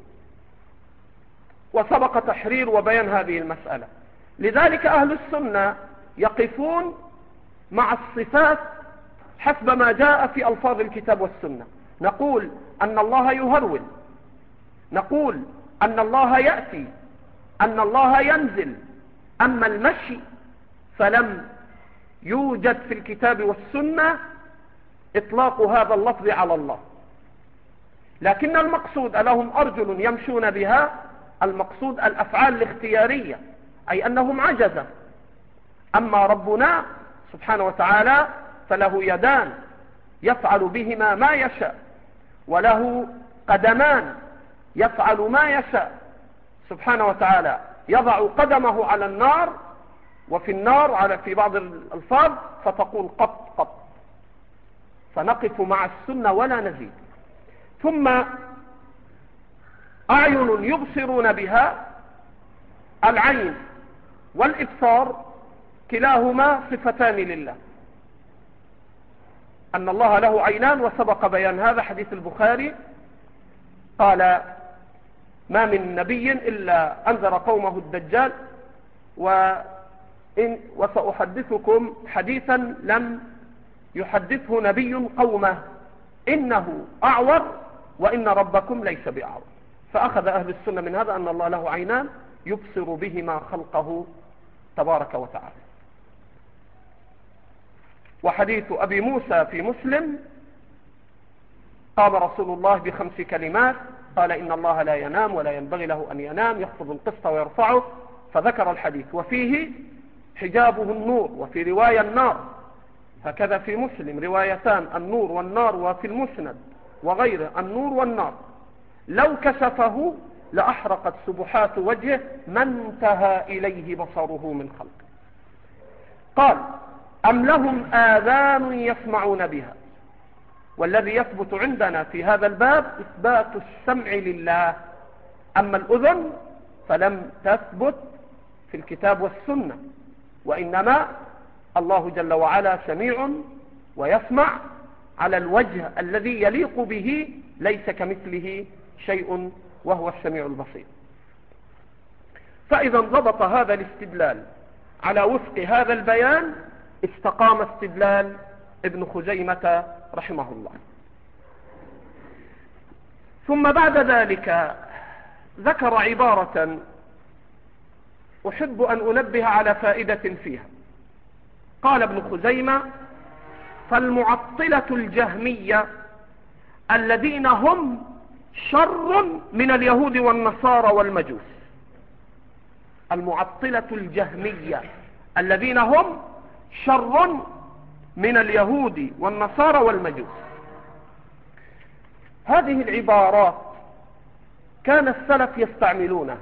وسبق تحرير وبيان هذه المسألة. لذلك أهل السنة يقفون مع الصفات حسب ما جاء في ألفاظ الكتاب والسنة. نقول أن الله يهرول، نقول أن الله يأتي، أن الله ينزل. أما المشي فلم يوجد في الكتاب والسنة إطلاق هذا اللفظ على الله، لكن المقصود ألهم أرجل يمشون بها، المقصود الأفعال الاختيارية، أي أنهم عجزة. أما ربنا سبحانه وتعالى فله يدان يفعل بهما ما يشاء، وله قدمان يفعل ما يشاء سبحانه وتعالى يضع قدمه على النار، وفي النار على في بعض الألفاظ فتقول قط قط، فنقف مع السنة ولا نزيد. ثم أعين يبصرون بها، العين والإبصار كلاهما صفتان لله، أن الله له عينان، وسبق بيان هذا حديث البخاري قال ما من نبي إلا أنذر قومه الدجال، وإن وسأحدثكم حديثا لم يحدثه نبي قومه، إنه أعور وإن ربكم ليس بأعور. فأخذ أهل السنة من هذا أن الله له عينان يبصر بهما خلقه تبارك وتعالى. وحديث أبي موسى في مسلم قام رسول الله بخمس كلمات، قال إن الله لا ينام ولا ينبغي له أن ينام، يخفض القسط ويرفعه، فذكر الحديث وفيه حجابه النور، وفي رواية النار، هكذا في مسلم روايتان النور والنار، وفي المسند وغيره النور والنار، لو كشفه لأحرقت سبحات وجهه ما انتهى إليه بصره من خلقه. قال أم لهم آذان يسمعون بها، والذي يثبت عندنا في هذا الباب إثبات السمع لله، أما الأذن فلم تثبت في الكتاب والسنة، وإنما الله جل وعلا سميع ويسمع على الوجه الذي يليق به، ليس كمثله شيء وهو السميع البصير. فإذا انضبط هذا الاستدلال على وفق هذا البيان استقام استدلال ابن خزيمة رحمه الله. ثم بعد ذلك ذكر عبارة أحب أن أنبه على فائدة فيها. قال ابن خزيمة فالمعطلة الجهمية الذين هم شر من اليهود والنصارى والمجوس، المعطلة الجهمية الذين هم شر من اليهود والنصارى والمجوس. هذه العبارات كان السلف يستعملونها.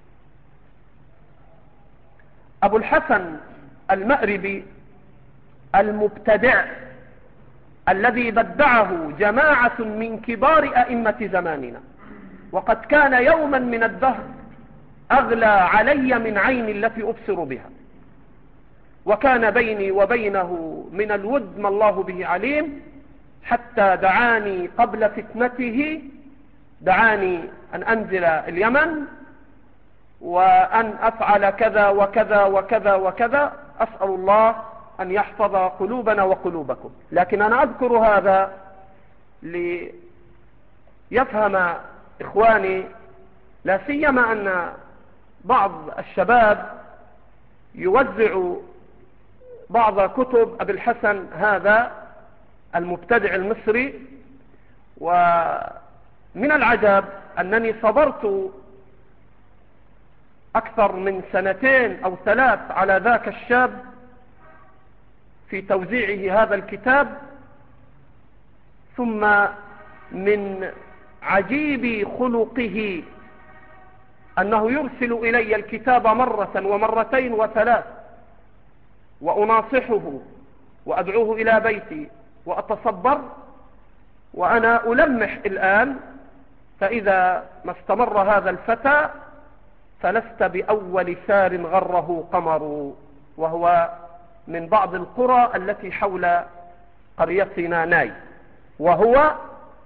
أبو الحسن المأربي المبتدع الذي بدعه جماعة من كبار أئمة زماننا، وقد كان يوما من الدهر أغلى علي من عين التي أبصر بها، وكان بيني وبينه من الود ما الله به عليم، حتى دعاني قبل فتنته، دعاني أن أنزل اليمن وأن أفعل كذا وكذا وكذا وكذا، أسأل الله أن يحفظ قلوبنا وقلوبكم. لكن أنا أذكر هذا ليفهم إخواني، لا سيما أن بعض الشباب يوزع بعض كتب أبي الحسن هذا المبتدع المصري، ومن العجب أنني صبرت أكثر من سنتين أو ثلاث على ذاك الشاب في توزيعه هذا الكتاب، ثم من عجيب خلقه أنه يرسل إلي الكتاب مرة ومرتين وثلاث، وأناصحه وأدعوه إلى بيتي وأتصبر، وأنا ألمح الآن، فإذا ما استمر هذا الفتى فلست بأول سار غره قمر، وهو من بعض القرى التي حول قريتنا ناي، وهو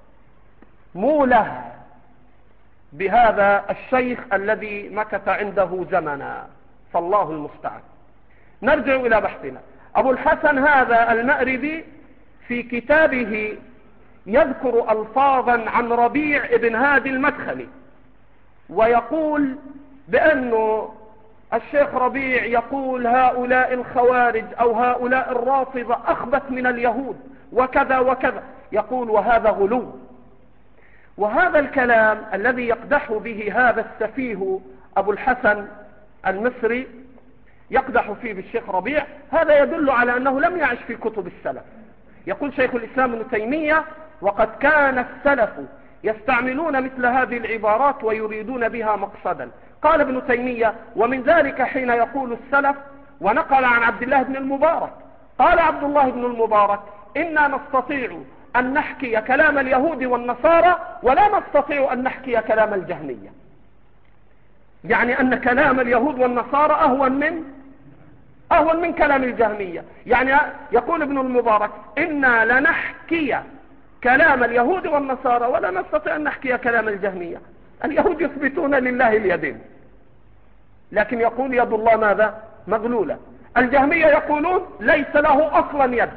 موله بهذا الشيخ الذي مكث عنده زمنا، فالله المستعان. نرجع إلى بحثنا. أبو الحسن هذا المأربي في كتابه يذكر ألفاظا عن ربيع ابن هادي المدخلي، ويقول بأنه الشيخ ربيع يقول هؤلاء الخوارج أو هؤلاء الرافضة أخبث من اليهود وكذا وكذا، يقول وهذا غلو. وهذا الكلام الذي يقدح به هذا السفيه أبو الحسن المصري، يقدح فيه بالشيخ ربيع، هذا يدل على أنه لم يعش في كتب السلف. يقول شيخ الإسلام ابن تيمية وقد كان السلف يستعملون مثل هذه العبارات ويريدون بها مقصدا، قال ابن تيمية: ومن ذلك حين يقول السلف، ونقل عن عبد الله بن المبارك، قال عبد الله بن المبارك: إنا نستطيع أن نحكي كلام اليهود والنصارى ولا نستطيع أن نحكي كلام الجهمية. يعني أن كلام اليهود والنصارى أهون من أهون من كلام الجهمية. يعني يقول ابن المبارك: إنا لنحكي كلام اليهود والنصارى ولا نستطيع أن نحكي كلام الجهمية. اليهود يثبتون لله اليدين، لكن يقول يد الله ماذا؟ مغلولة. الجهمية يقولون ليس له أصلا يد.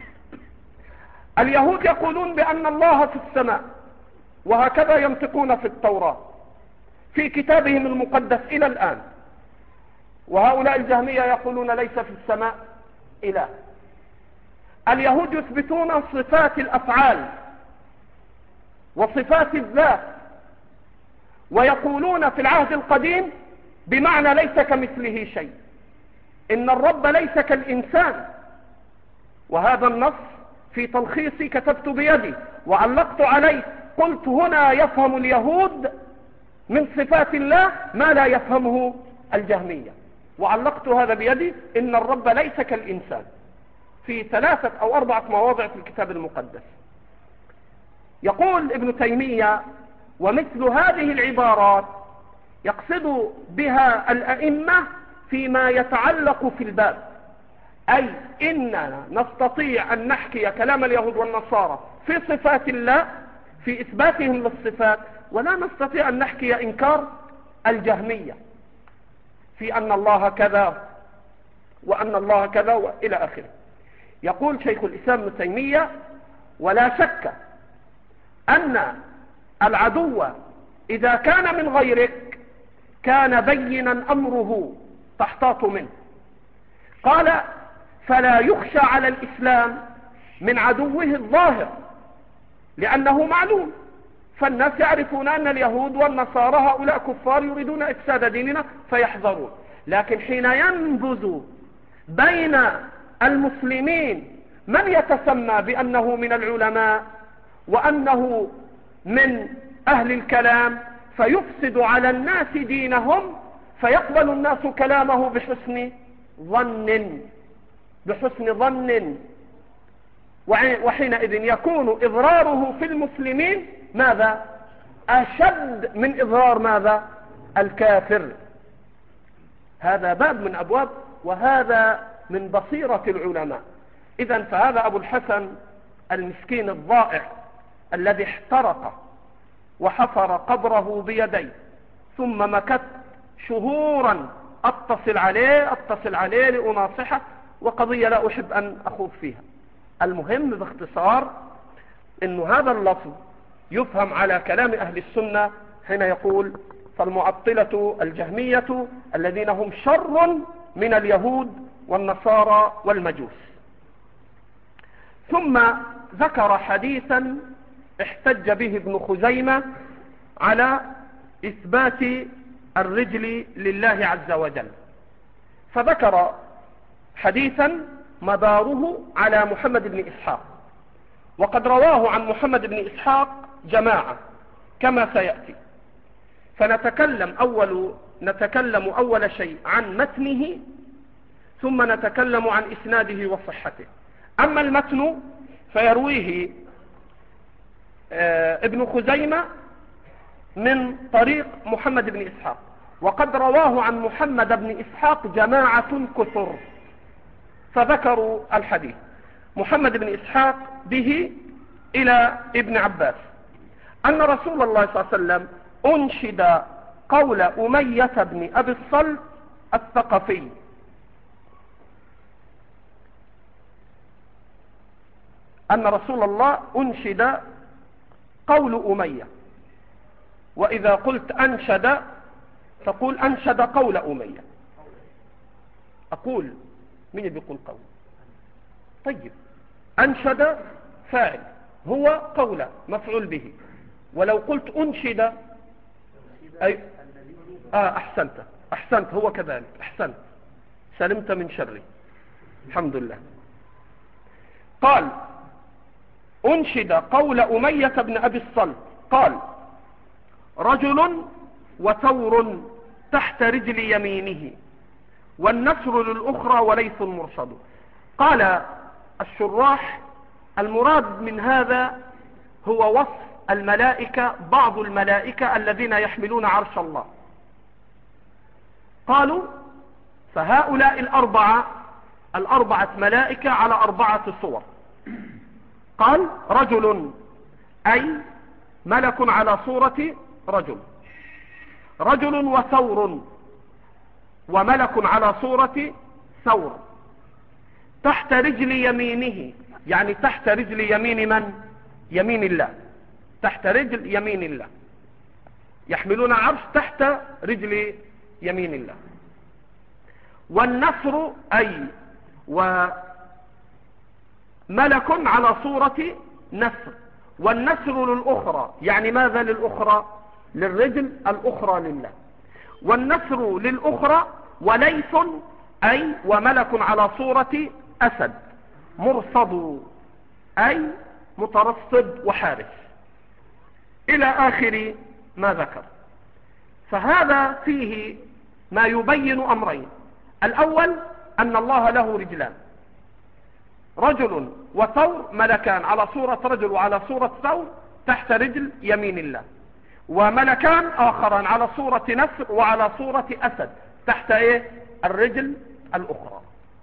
اليهود يقولون بأن الله في السماء، وهكذا ينطقون في التوراة في كتابهم المقدس إلى الآن. وهؤلاء الجهمية يقولون ليس في السماء إله. اليهود يثبتون صفات الأفعال وصفات الذات، ويقولون في العهد القديم بمعنى ليس كمثله شيء، إن الرب ليس كالإنسان. وهذا النص في تلخيصي كتبت بيدي وعلقت عليه، قلت: هنا يفهم اليهود من صفات الله ما لا يفهمه الجهمية. وعلقت هذا بيدي: إن الرب ليس كالإنسان، في ثلاثة أو أربعة مواضع في الكتاب المقدس. يقول ابن تيمية: ومثل هذه العبارات يقصد بها الأئمة فيما يتعلق في الباب، أي إننا نستطيع أن نحكي كلام اليهود والنصارى في صفات الله، في إثباتهم للصفات، ولا نستطيع أن نحكي إنكار الجهمية في أن الله كذا وأن الله كذا وإلى آخره. يقول شيخ الإسلام ابن تيمية: ولا شك أن العدو إذا كان من غيرك كان بينا أمره تحتاط منه. قال: فلا يخشى على الإسلام من عدوه الظاهر، لأنه معلوم، فالناس يعرفون أن اليهود والنصارى هؤلاء كفار يريدون إفساد ديننا فيحذرون. لكن حين ينبذ بين المسلمين من يتسمى بأنه من العلماء وأنه من أهل الكلام فيفسد على الناس دينهم، فيقبل الناس كلامه بحسن ظن بحسن ظن وحينئذ يكون إضراره في المسلمين ماذا؟ أشد من إضرار ماذا؟ الكافر. هذا باب من أبواب، وهذا من بصيرة العلماء. إذن فهذا أبو الحسن المسكين الضائع الذي احترق وحفر قبره بيديه، ثم مكث شهورا أتصل عليه أتصل عليه لأناصحه، وقضية لا أحب أن أخوض فيها. المهم باختصار أن هذا اللفظ يفهم على كلام أهل السنة حين يقول: فالمعطلة الجهمية الذين هم شر من اليهود والنصارى والمجوس. ثم ذكر حديثا احتج به ابن خزيمة على إثبات الرجل لله عز وجل، فذكر حديثا مداره على محمد بن إسحاق، وقد رواه عن محمد بن إسحاق جماعة كما سيأتي. فنتكلم أول نتكلم أول شيء عن متنه، ثم نتكلم عن إسناده وصحته. أما المتن فيرويه ابن خزيمة من طريق محمد بن إسحاق، وقد رواه عن محمد بن إسحاق جماعة كثر فذكروا الحديث. محمد بن إسحاق به إلى ابن عباس أن رسول الله صلى الله عليه وسلم أنشد قول أمية بن أبي الصلت الثقفي: أن رسول الله أنشد قول أمية، وإذا قلت أنشد فقول أنشد قول أمية. أقول مين بيقول قول؟ طيب، أنشد فاعل، هو قول مفعول به. ولو قلت أنشد أي آه أحسنت أحسنت هو كذلك، أحسنت، سلمت من شري، الحمد لله. قال: أنشد قول أمية بن أبي الصلت قال: رجل وثور تحت رجل يمينه والنسر للأخرى وليس مرصد. قال الشراح المراد من هذا هو وصف الملائكة، بعض الملائكة الذين يحملون عرش الله. قالوا فهؤلاء الأربعة الأربعة ملائكة على أربعة صور. قال رجل أي ملك على صورة رجل، رجل وثور وملك على صورة ثور، تحت رجل يمينه، يعني تحت رجل يمين من؟ يمين الله، تحت رجل يمين الله، يحملون عرش تحت رجل يمين الله. والنسر أي وملك على صورة نسر، والنسر للأخرى، يعني ماذا للأخرى؟ للرجل الأخرى لله. والنسر للأخرى وليث أي وملك على صورة أسد، مرصد أي مترصد وحارس، إلى آخر ما ذكر. فهذا فيه ما يبين أمرين: الأول أن الله له رجلان، رجل وثور، ملكان على صورة رجل وعلى صورة ثور تحت رجل يمين الله، وملكان آخران على صورة نسر وعلى صورة أسد تحت إيه؟ الرجل الأخرى.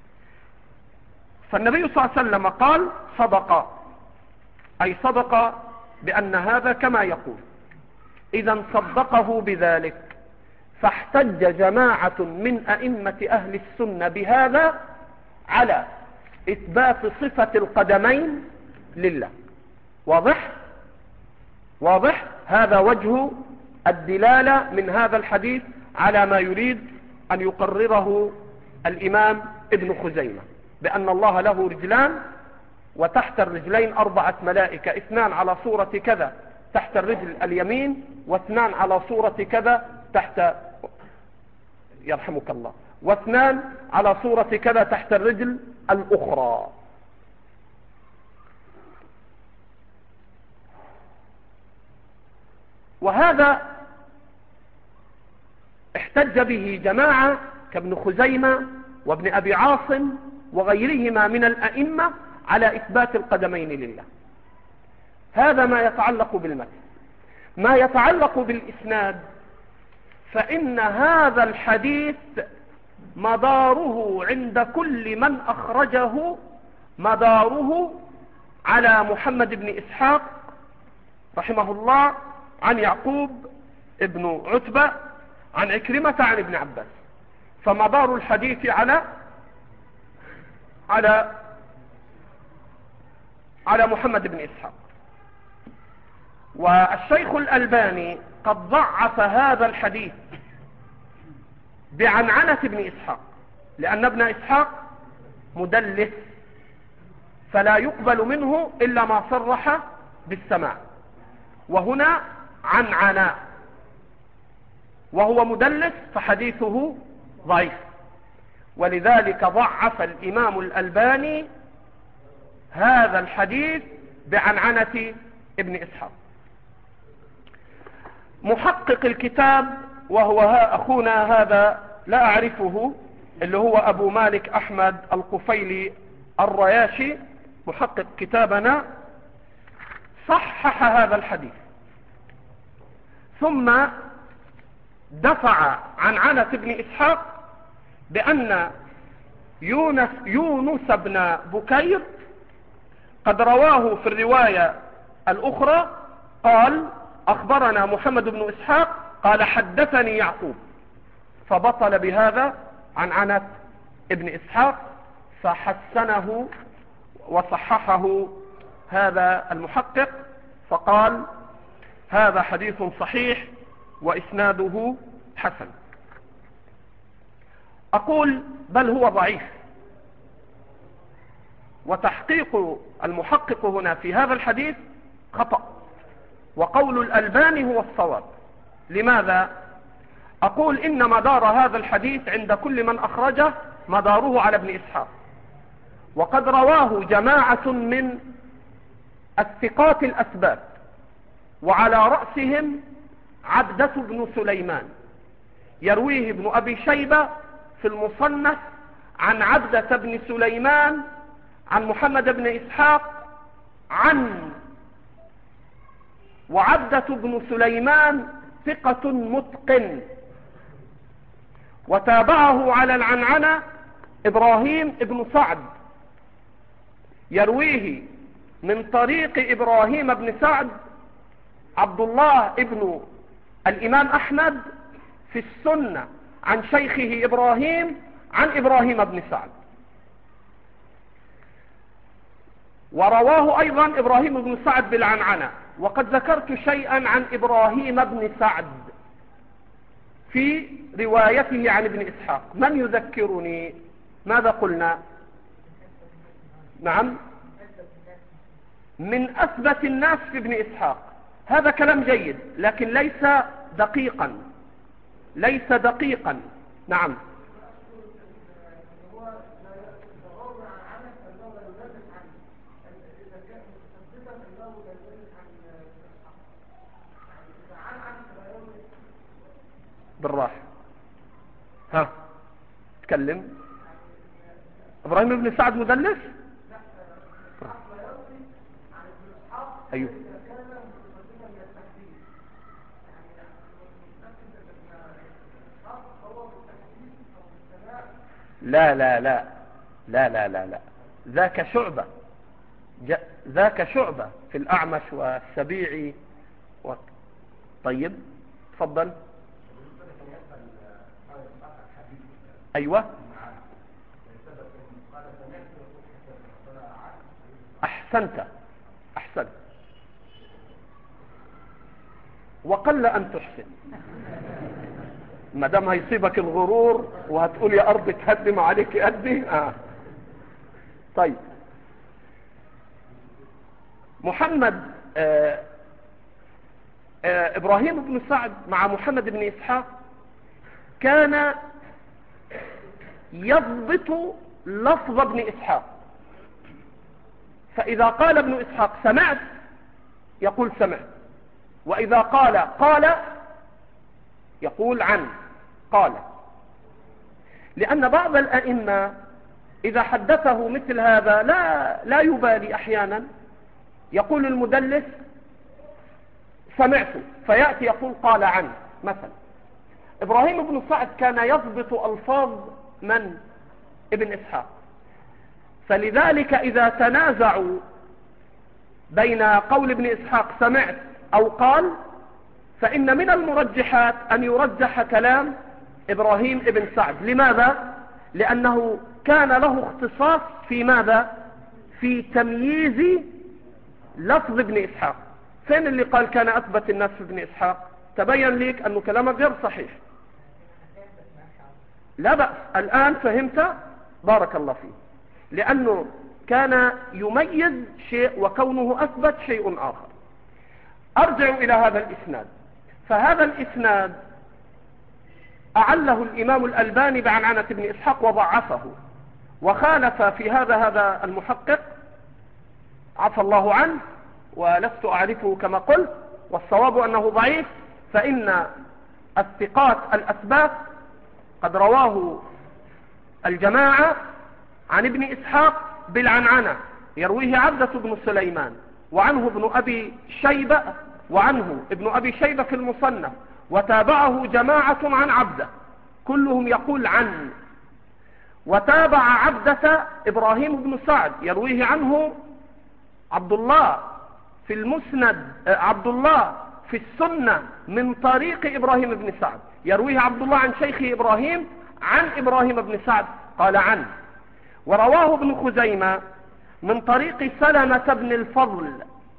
فالنبي صلى الله عليه وسلم قال صدق، أي صدق بأن هذا كما يقول. إذا صدقه بذلك، فاحتج جماعة من أئمة أهل السنة بهذا على إثبات صفة القدمين لله. واضح؟ واضح؟ هذا وجه الدلالة من هذا الحديث على ما يريد أن يقرره الإمام ابن خزيمة، بأن الله له رجلان، وتحت الرجلين أربعة ملائكة، اثنان على صورة كذا تحت الرجل اليمين، واثنان على صورة كذا تحت، يرحمك الله، واثنان على صورة كذا تحت الرجل الأخرى. وهذا احتج به جماعة كابن خزيمة وابن أبي عاصم وغيرهما من الأئمة على إثبات القدمين لله. هذا ما يتعلق بالمتن. ما يتعلق بالإسناد، فإن هذا الحديث مداره عند كل من أخرجه مداره على محمد بن إسحاق رحمه الله عن يعقوب ابن عتبة عن عكرمة عن ابن عباس، فمدار الحديث على على على محمد بن إسحاق. والشيخ الألباني قد ضعف هذا الحديث بعنعنة ابن إسحاق، لأن ابن إسحاق مدلس، فلا يقبل منه إلا ما صرح بالسماع، وهنا عنعنة، وهو مدلس فحديثه ضعيف، ولذلك ضعف الإمام الألباني هذا الحديث بعنعنة ابن إسحاق. محقق الكتاب وهو ها أخونا هذا لا أعرفه، اللي هو أبو مالك أحمد القفيلي الرياشي، محقق كتابنا، صحح هذا الحديث، ثم دفع عنعنة ابن إسحاق بأن يونس, يونس بن بكير قد رواه في الرواية الأخرى قال أخبرنا محمد بن إسحاق قال حدثني يعقوب، فبطل بهذا عنعنة ابن إسحاق، فحسنه وصححه هذا المحقق، فقال هذا حديث صحيح وإسناده حسن. أقول بل هو ضعيف، وتحقيق المحقق هنا في هذا الحديث خطأ، وقول الألباني هو الصواب. لماذا؟ أقول إن مدار هذا الحديث عند كل من أخرجه مداره على ابن إسحاق، وقد رواه جماعة من الثقات الأسباب، وعلى رأسهم عبدة بن سليمان، يرويه ابن أبي شيبة في المصنف عن عبدة بن سليمان عن محمد بن إسحاق عن وعبدة بن سليمان ثقة متقن، وتابعه على العنعنة إبراهيم بن سعد يرويه من طريق إبراهيم بن سعد عبد الله ابن الإمام أحمد في السنة عن شيخه إبراهيم عن إبراهيم بن سعد. ورواه أيضا إبراهيم بن سعد بالعنعنة. وقد ذكرت شيئا عن إبراهيم بن سعد في روايته عن ابن إسحاق. من يذكرني ماذا قلنا؟ نعم، من أثبت الناس في ابن إسحاق. هذا كلام جيد لكن ليس دقيقا، ليس دقيقا. نعم، بالراحة. ها تكلم. إبراهيم بن سعد مدلس؟ أيوه. لا لا لا لا لا لا لا ذاك شعبة، ذاك شعبة في الأعمش والسبيعي و... طيب تفضل. أيوة أحسنت أحسنت. وقل أن تحسن، ما دام هيصيبك الغرور وهتقول يا أرض تهدم عليك أدي. آه. طيب محمد آه آه إبراهيم بن سعد مع محمد بن إسحاق كان يضبط لفظ ابن إسحاق، فإذا قال ابن إسحاق سمعت يقول سمعت، وإذا قال قال يقول عن قال. لأن بعض الأئمة إذا حدثه مثل هذا لا لا يبالي، أحيانا يقول المدلس سمعت فيأتي يقول قال عن مثلا. إبراهيم بن سعد كان يضبط ألفاظ من؟ ابن إسحاق. فلذلك إذا تنازعوا بين قول ابن إسحاق سمعت أو قال، فإن من المرجحات أن يرجح كلام إبراهيم بن سعد. لماذا؟ لأنه كان له اختصاص في ماذا؟ في تمييز لفظ ابن إسحاق. فين اللي قال كان أثبت الناس في ابن إسحاق؟ تبين لك أنه كلامك غير صحيح. لا بأس، الآن فهمت؟ بارك الله فيه. لأنه كان يميز شيء وكونه أثبت شيء آخر. أرجع إلى هذا الإسناد. فهذا الإسناد أعله الإمام الألباني بعنعنة ابن إسحاق وضعفه، وخالف في هذا هذا المحقق عفى الله عنه، ولست أعرفه كما قلت، والصواب أنه ضعيف. فإن الثقات الأثبات قد رواه الجماعة عن ابن إسحاق بالعنعنة، يرويه عبدة بن سليمان، وعنه ابن أبي شيبة وعنه ابن أبي شيبة في المصنف، وتابعه جماعة عن عبدة كلهم يقول عن. وتابع عبدة إبراهيم بن سعد يرويه عنه عبد الله في المسند، عبد الله في السنة من طريق إبراهيم بن سعد، يرويه عبد الله عن شيخه إبراهيم عن إبراهيم بن سعد قال عن. ورواه ابن خزيمة من طريق سلمة بن الفضل،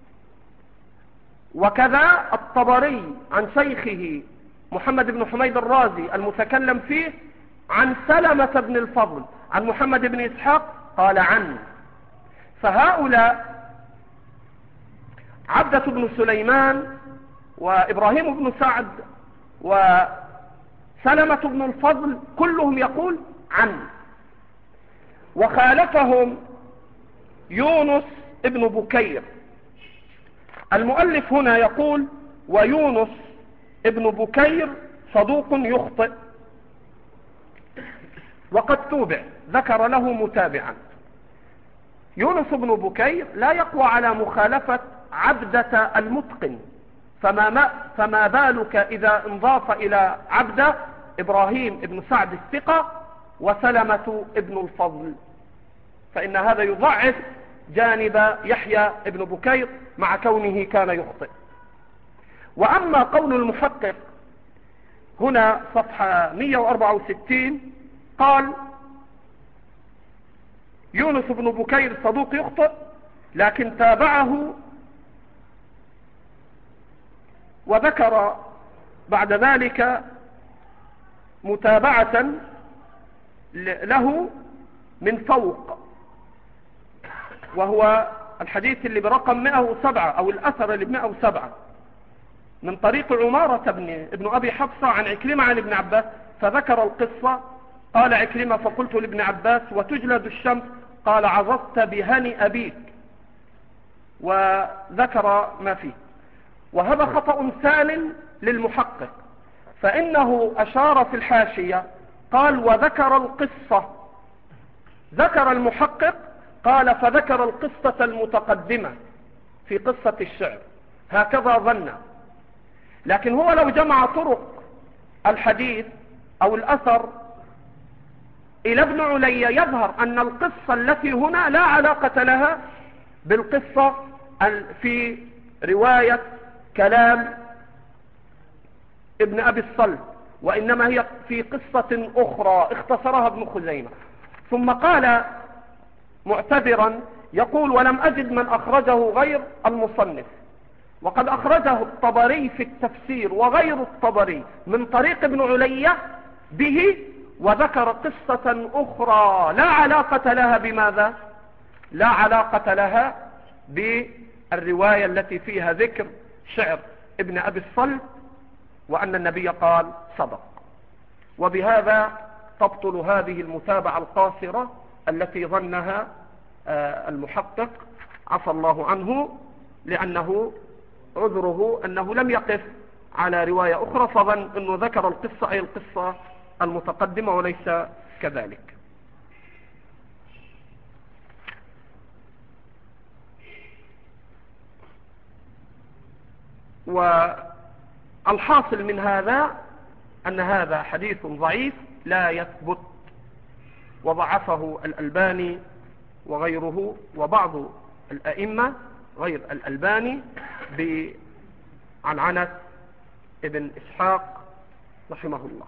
وكذا الطبري عن شيخه محمد بن حميد الرازي المتكلم فيه عن سلمة بن الفضل عن محمد بن إسحاق قال عن. فهؤلاء عبدة بن سليمان وإبراهيم بن سعد وسلمة بن الفضل كلهم يقول عن. وخالفهم يونس ابن بكير. المؤلف هنا يقول ويونس ابن بكير صدوق يخطئ وقد توبع، ذكر له متابعا. يونس بن بكير لا يقوى على مخالفة عبدة المتقن، فما, ما فما بالك إذا انضاف إلى عبدة إبراهيم بن سعد الثقة وسلمة ابن الفضل، فإن هذا يضعف جانب يحيى بن بكير مع كونه كان يخطئ. وأما قول المحقق هنا صفحة مئة وأربعة وستين، قال يونس بن بكير صدوق يخطئ، لكن تابعه وذكر بعد ذلك متابعة له من فوق، وهو الحديث اللي برقم مئة وسبعة أو الأثر اللي بمئة وسبعة من طريق عمارة بن, ابن أبي حفصة عن عكرمة عن ابن عباس، فذكر القصة. قال عكرمة فقلت لابن عباس وتجلد الشمس؟ قال عظت بهني أبيك، وذكر ما فيه. وهذا خطأ ثان للمحقق، فإنه أشار في الحاشية قال وذكر القصة، ذكر المحقق قال فذكر القصة المتقدمة في قصة الشعر، هكذا ظن. لكن هو لو جمع طرق الحديث أو الأثر إلى ابن علي يظهر أن القصة التي هنا لا علاقة لها بالقصة في رواية كلام ابن أبي الصلب، وإنما هي في قصة أخرى اختصرها ابن خزيمة. ثم قال معتذرا يقول ولم أجد من أخرجه غير المصنف، وقد أخرجه الطبري في التفسير وغير الطبري من طريق ابن علي به، وذكر قصة أخرى لا علاقة لها بماذا؟ لا علاقة لها بالرواية التي فيها ذكر شعر ابن أبي الصلب وأن النبي قال صدق. وبهذا تبطل هذه المتابعة القاصرة التي ظنها المحقق عفى الله عنه، لأنه عذره أنه لم يقف على رواية أخرى فظن أنه ذكر القصة أي القصة المتقدمة وليس كذلك. والحاصل من هذا أن هذا حديث ضعيف لا يثبت، وضعفه الألباني وغيره وبعض الأئمة غير الألباني بعنعنة ابن إسحاق رحمه الله.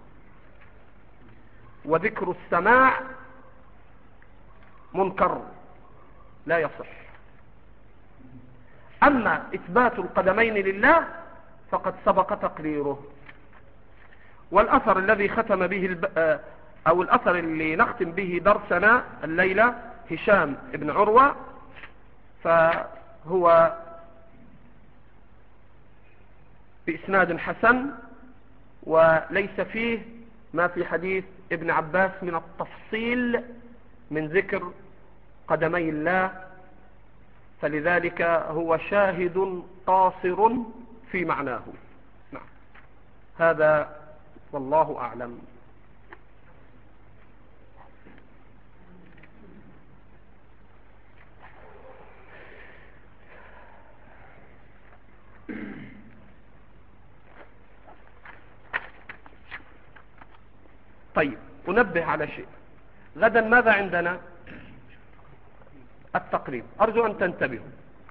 وذكر السماع منكر لا يصح. أما إثبات القدمين لله فقد سبق تقريره. والأثر الذي ختم به الب... أو الأثر اللي نختم به درسنا الليلة هشام ابن عروة، فهو بإسناد حسن وليس فيه ما في حديث ابن عباس من التفصيل من ذكر قدمي الله، فلذلك هو شاهد قاصر في معناه. نعم. هذا والله أعلم. طيب، أنبه على شيء. غدا ماذا عندنا؟ التقريب. أرجو أن تنتبهوا.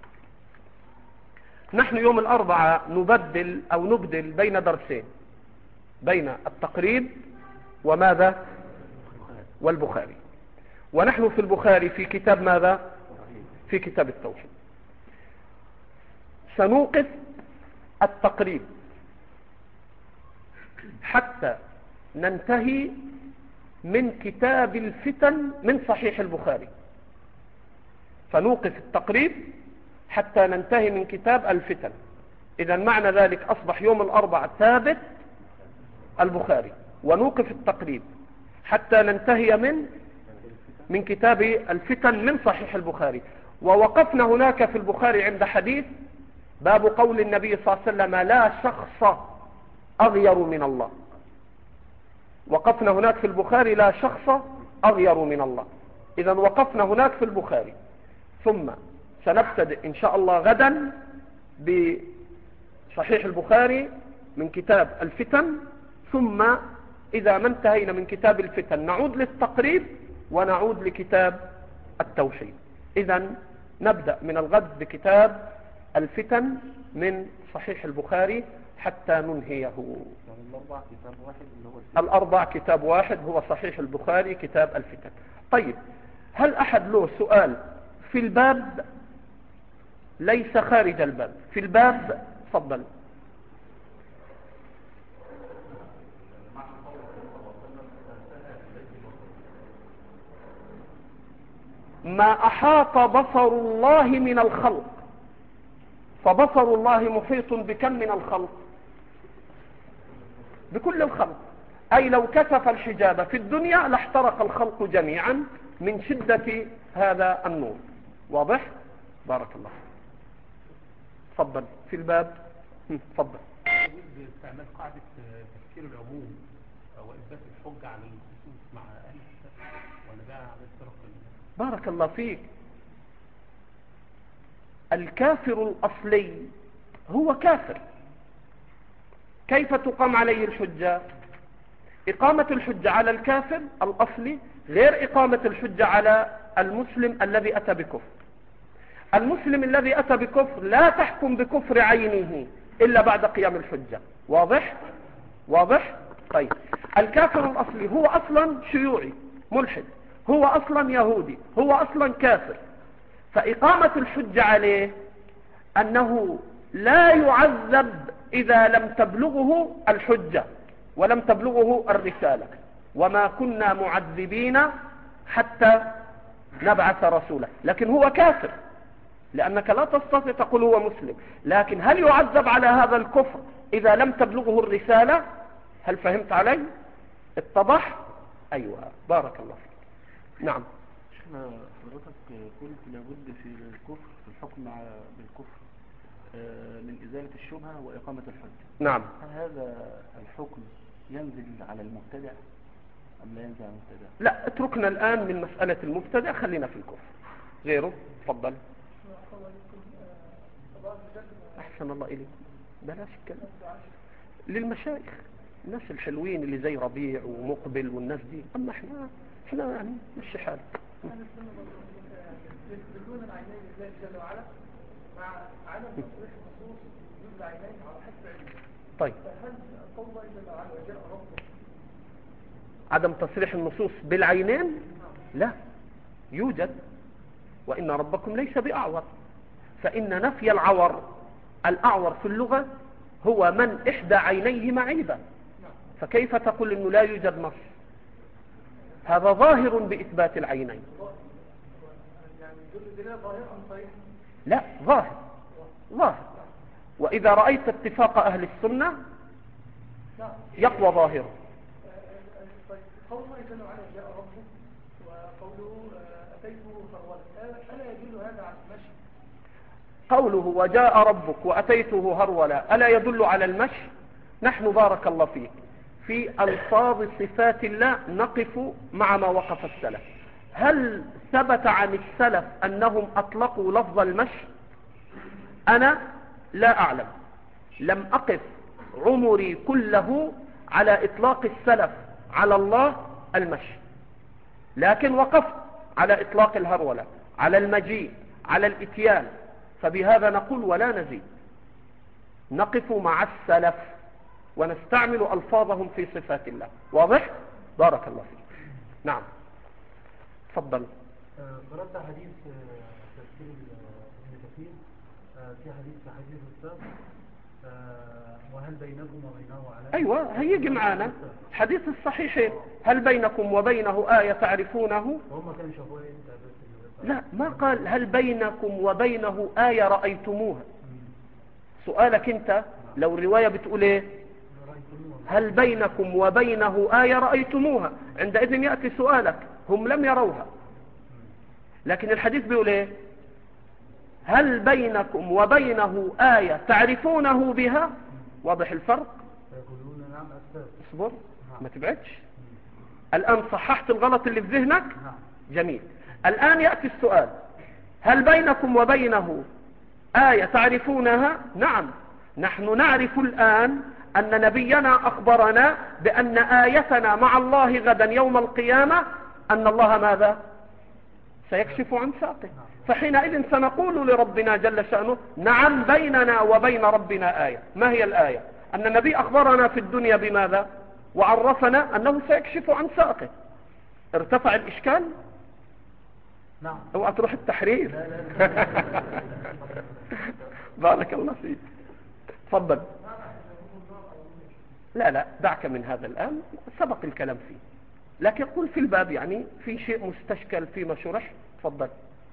نحن يوم الأربعاء نبدل أو نبدل بين درسين، بين التقريب وماذا؟ والبخاري. ونحن في البخاري في كتاب ماذا؟ في كتاب التوحيد. سنوقف التقريب حتى ننتهي من كتاب الفتن من صحيح البخاري. فنوقف التقريب حتى ننتهي من كتاب الفتن. إذا معنى ذلك أصبح يوم الأربعاء ثابت البخاري، ونوقف التقريب حتى ننتهي من من كتاب الفتن من صحيح البخاري. ووقفنا هناك في البخاري عند حديث باب قول النبي صلى الله عليه وسلم لا شخص أغير من الله. وقفنا هناك في البخاري لا شخص أغير من الله. إذا وقفنا هناك في البخاري، ثم سنبتدئ إن شاء الله غدا بصحيح البخاري من كتاب الفتن، ثم إذا ما انتهينا من كتاب الفتن نعود للتقريب ونعود لكتاب التوحيد. إذا نبدأ من الغد بكتاب الفتن من صحيح البخاري حتى ننهيه. الأربع كتاب واحد اللي هو الأربع كتاب واحد هو صحيح البخاري كتاب الفتن. طيب، هل أحد له سؤال في الباب ليس خارج الباب؟ في الباب تفضل. ما أحاط بصر الله من الخلق، فبصر الله محيط بكم من الخلق؟ بكل الخلق. أي لو كشف الحجاب في الدنيا لاحترق الخلق جميعا من شدة هذا النور. واضح؟ بارك الله. تفضل في الباب. تفضل. استعمال قاعدة تفسير العموم وإثبات الحجة على الخصوص مع أهل الكتاب، ولا ده على الطرق؟ بارك الله فيك. الكافر الأصلي هو كافر، كيف تقام عليه الحجة؟ إقامة الحجة على الكافر الأصلي غير إقامة الحجة على المسلم الذي أتى بكفر. المسلم الذي أتى بكفر لا تحكم بكفر عينه إلا بعد قيام الحجة. واضح؟ واضح؟ طيب، الكافر الأصلي هو أصلا شيوعي ملحد، هو أصلا يهودي، هو أصلا كافر، فإقامة الحجة عليه أنه لا يعذب إذا لم تبلغه الحجة ولم تبلغه الرسالة، وما كنا معذبين حتى نبعث رسولا. لكن هو كافر، لأنك لا تستطيع تقول هو مسلم. لكن هل يعذب على هذا الكفر إذا لم تبلغه الرسالة؟ هل فهمت علي؟ اتضح؟ أيوة، بارك الله فيك. نعم. شيخنا حضرتك قلت لابد في الكفر في الحكم بالكفر من إزالة الشبهة وإقامة الحجة. نعم. هل هذا الحكم ينزل على المبتدع أم لا ينزل على المبتدع؟ لا، اتركنا الآن من مسألة المبتدع، خلينا في الكفر. غيره تفضل. أحسن الله إليك. بلاش الكلام للمشايخ، الناس الحلوين اللي زي ربيع ومقبل والناس دي. أما احنا احنا يعني مش حالك. يدلون العينين لله جل وعلا مع عدم تصريح النصوص يدل العينين على حسب علمه. طيب، فهل قول الله جل وعلا وجاء ربك عدم تصريح النصوص بالعينين؟ لا، يوجد. وإن ربكم ليس بأعور، فإن نفي العور، الأعور في اللغة هو من إحدى عينيه معيبة، فكيف تقول إنه لا يوجد نص؟ هذا ظاهر بإثبات العينين. يعني يدل دلالة ظاهرة أم صحيح؟ لا، ظاهر ظاهر. وإذا رأيت اتفاق أهل السنة يقوى ظاهره. قول الله جل وعلا جاء ربك وقوله أتيته هرولا، ألا يدل هذا على المشي؟ قوله وجاء ربك وأتيته هرولا ألا يدل على المشي؟ نحن بارك الله فيك في ألفاظ صفات الله نقف مع ما وقف السلف. هل ثبت عن السلف أنهم أطلقوا لفظ المشي؟ أنا لا أعلم، لم أقف عمري كله على إطلاق السلف على الله المشي، لكن وقفت على إطلاق الهرولة، على المجيء، على الإتيان. فبهذا نقول ولا نزيد، نقف مع السلف ونستعمل ألفاظهم في صفات الله. واضح؟ بارك الله فيك. نعم، تفضل. قرأت حديث تفسير ابن كثير، في حديث في حديث السابق، وهل بينكم وبينه علامة؟ أيوة، هيجي معانا حديث الصحيحين، هل بينكم وبينه آية تعرفونه؟ وهم كانوا شافوها امتى؟ لا، ما قال هل بينكم وبينه آية رأيتموها. سؤالك انت لو الرواية بتقول ايه؟ هل بينكم وبينه آية رأيتموها، عندئذ يأتي سؤالك. هم لم يروها، لكن الحديث بيقول ايه؟ هل بينكم وبينه آية تعرفونه بها؟ واضح الفرق؟ يقولون نعم أستاذ. اصبر ما تبعدش. الآن صححت الغلط اللي في ذهنك؟ نعم. جميل. الآن يأتي السؤال: هل بينكم وبينه آية تعرفونها؟ نعم، نحن نعرف الآن أن نبينا أخبرنا بأن آيتنا مع الله غدا يوم القيامة أن الله ماذا؟ سيكشف عن ساقه. فحينئذ سنقول لربنا جل شأنه: نعم، بيننا وبين ربنا آية. ما هي الآية؟ أن النبي أخبرنا في الدنيا بماذا؟ وعرفنا أنه سيكشف عن ساقه. ارتفع الإشكال؟ نعم. اوعى تروح التحرير. بارك الله فيك. تفضل. لا لا، دعك من هذا الآن، سبق الكلام فيه، لكن قل في الباب يعني في شيء مستشكل فيما شرح. تفضل.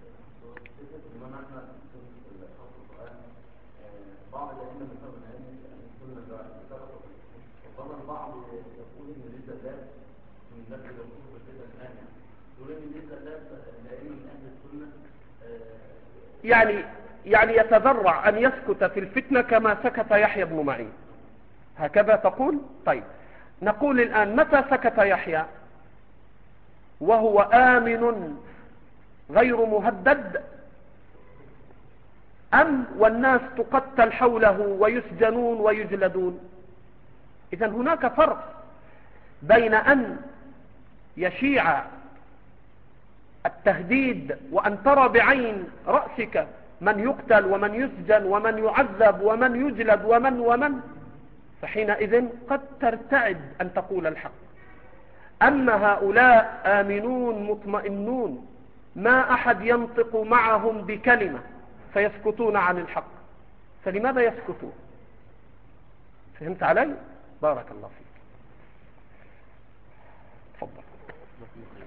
بعض الأئمة مثلا من السنة وطبعا البعض يقول إن ليس ذات من الناس اللي يقولوا بالفتنة الآن، يقول إن ليس ذات الأئمة من أهل السنة يعني يعني يتذرع أن يسكت في الفتنة كما سكت يحيى بن معين، هكذا تقول؟ طيب، نقول الآن: متى سكت يحيى وهو آمن غير مهدد، أم والناس تقتل حوله ويسجنون ويجلدون؟ إذن هناك فرق بين أن يشيع التهديد وأن ترى بعين رأسك من يقتل ومن يسجن ومن يعذب ومن يجلد ومن ومن، فحينئذ قد ترتعد أن تقول الحق. أما هؤلاء آمنون مطمئنون، ما أحد ينطق معهم بكلمة فيسكتون عن الحق، فلماذا يسكتون؟ فهمت علي؟ بارك الله فيك. تفضل.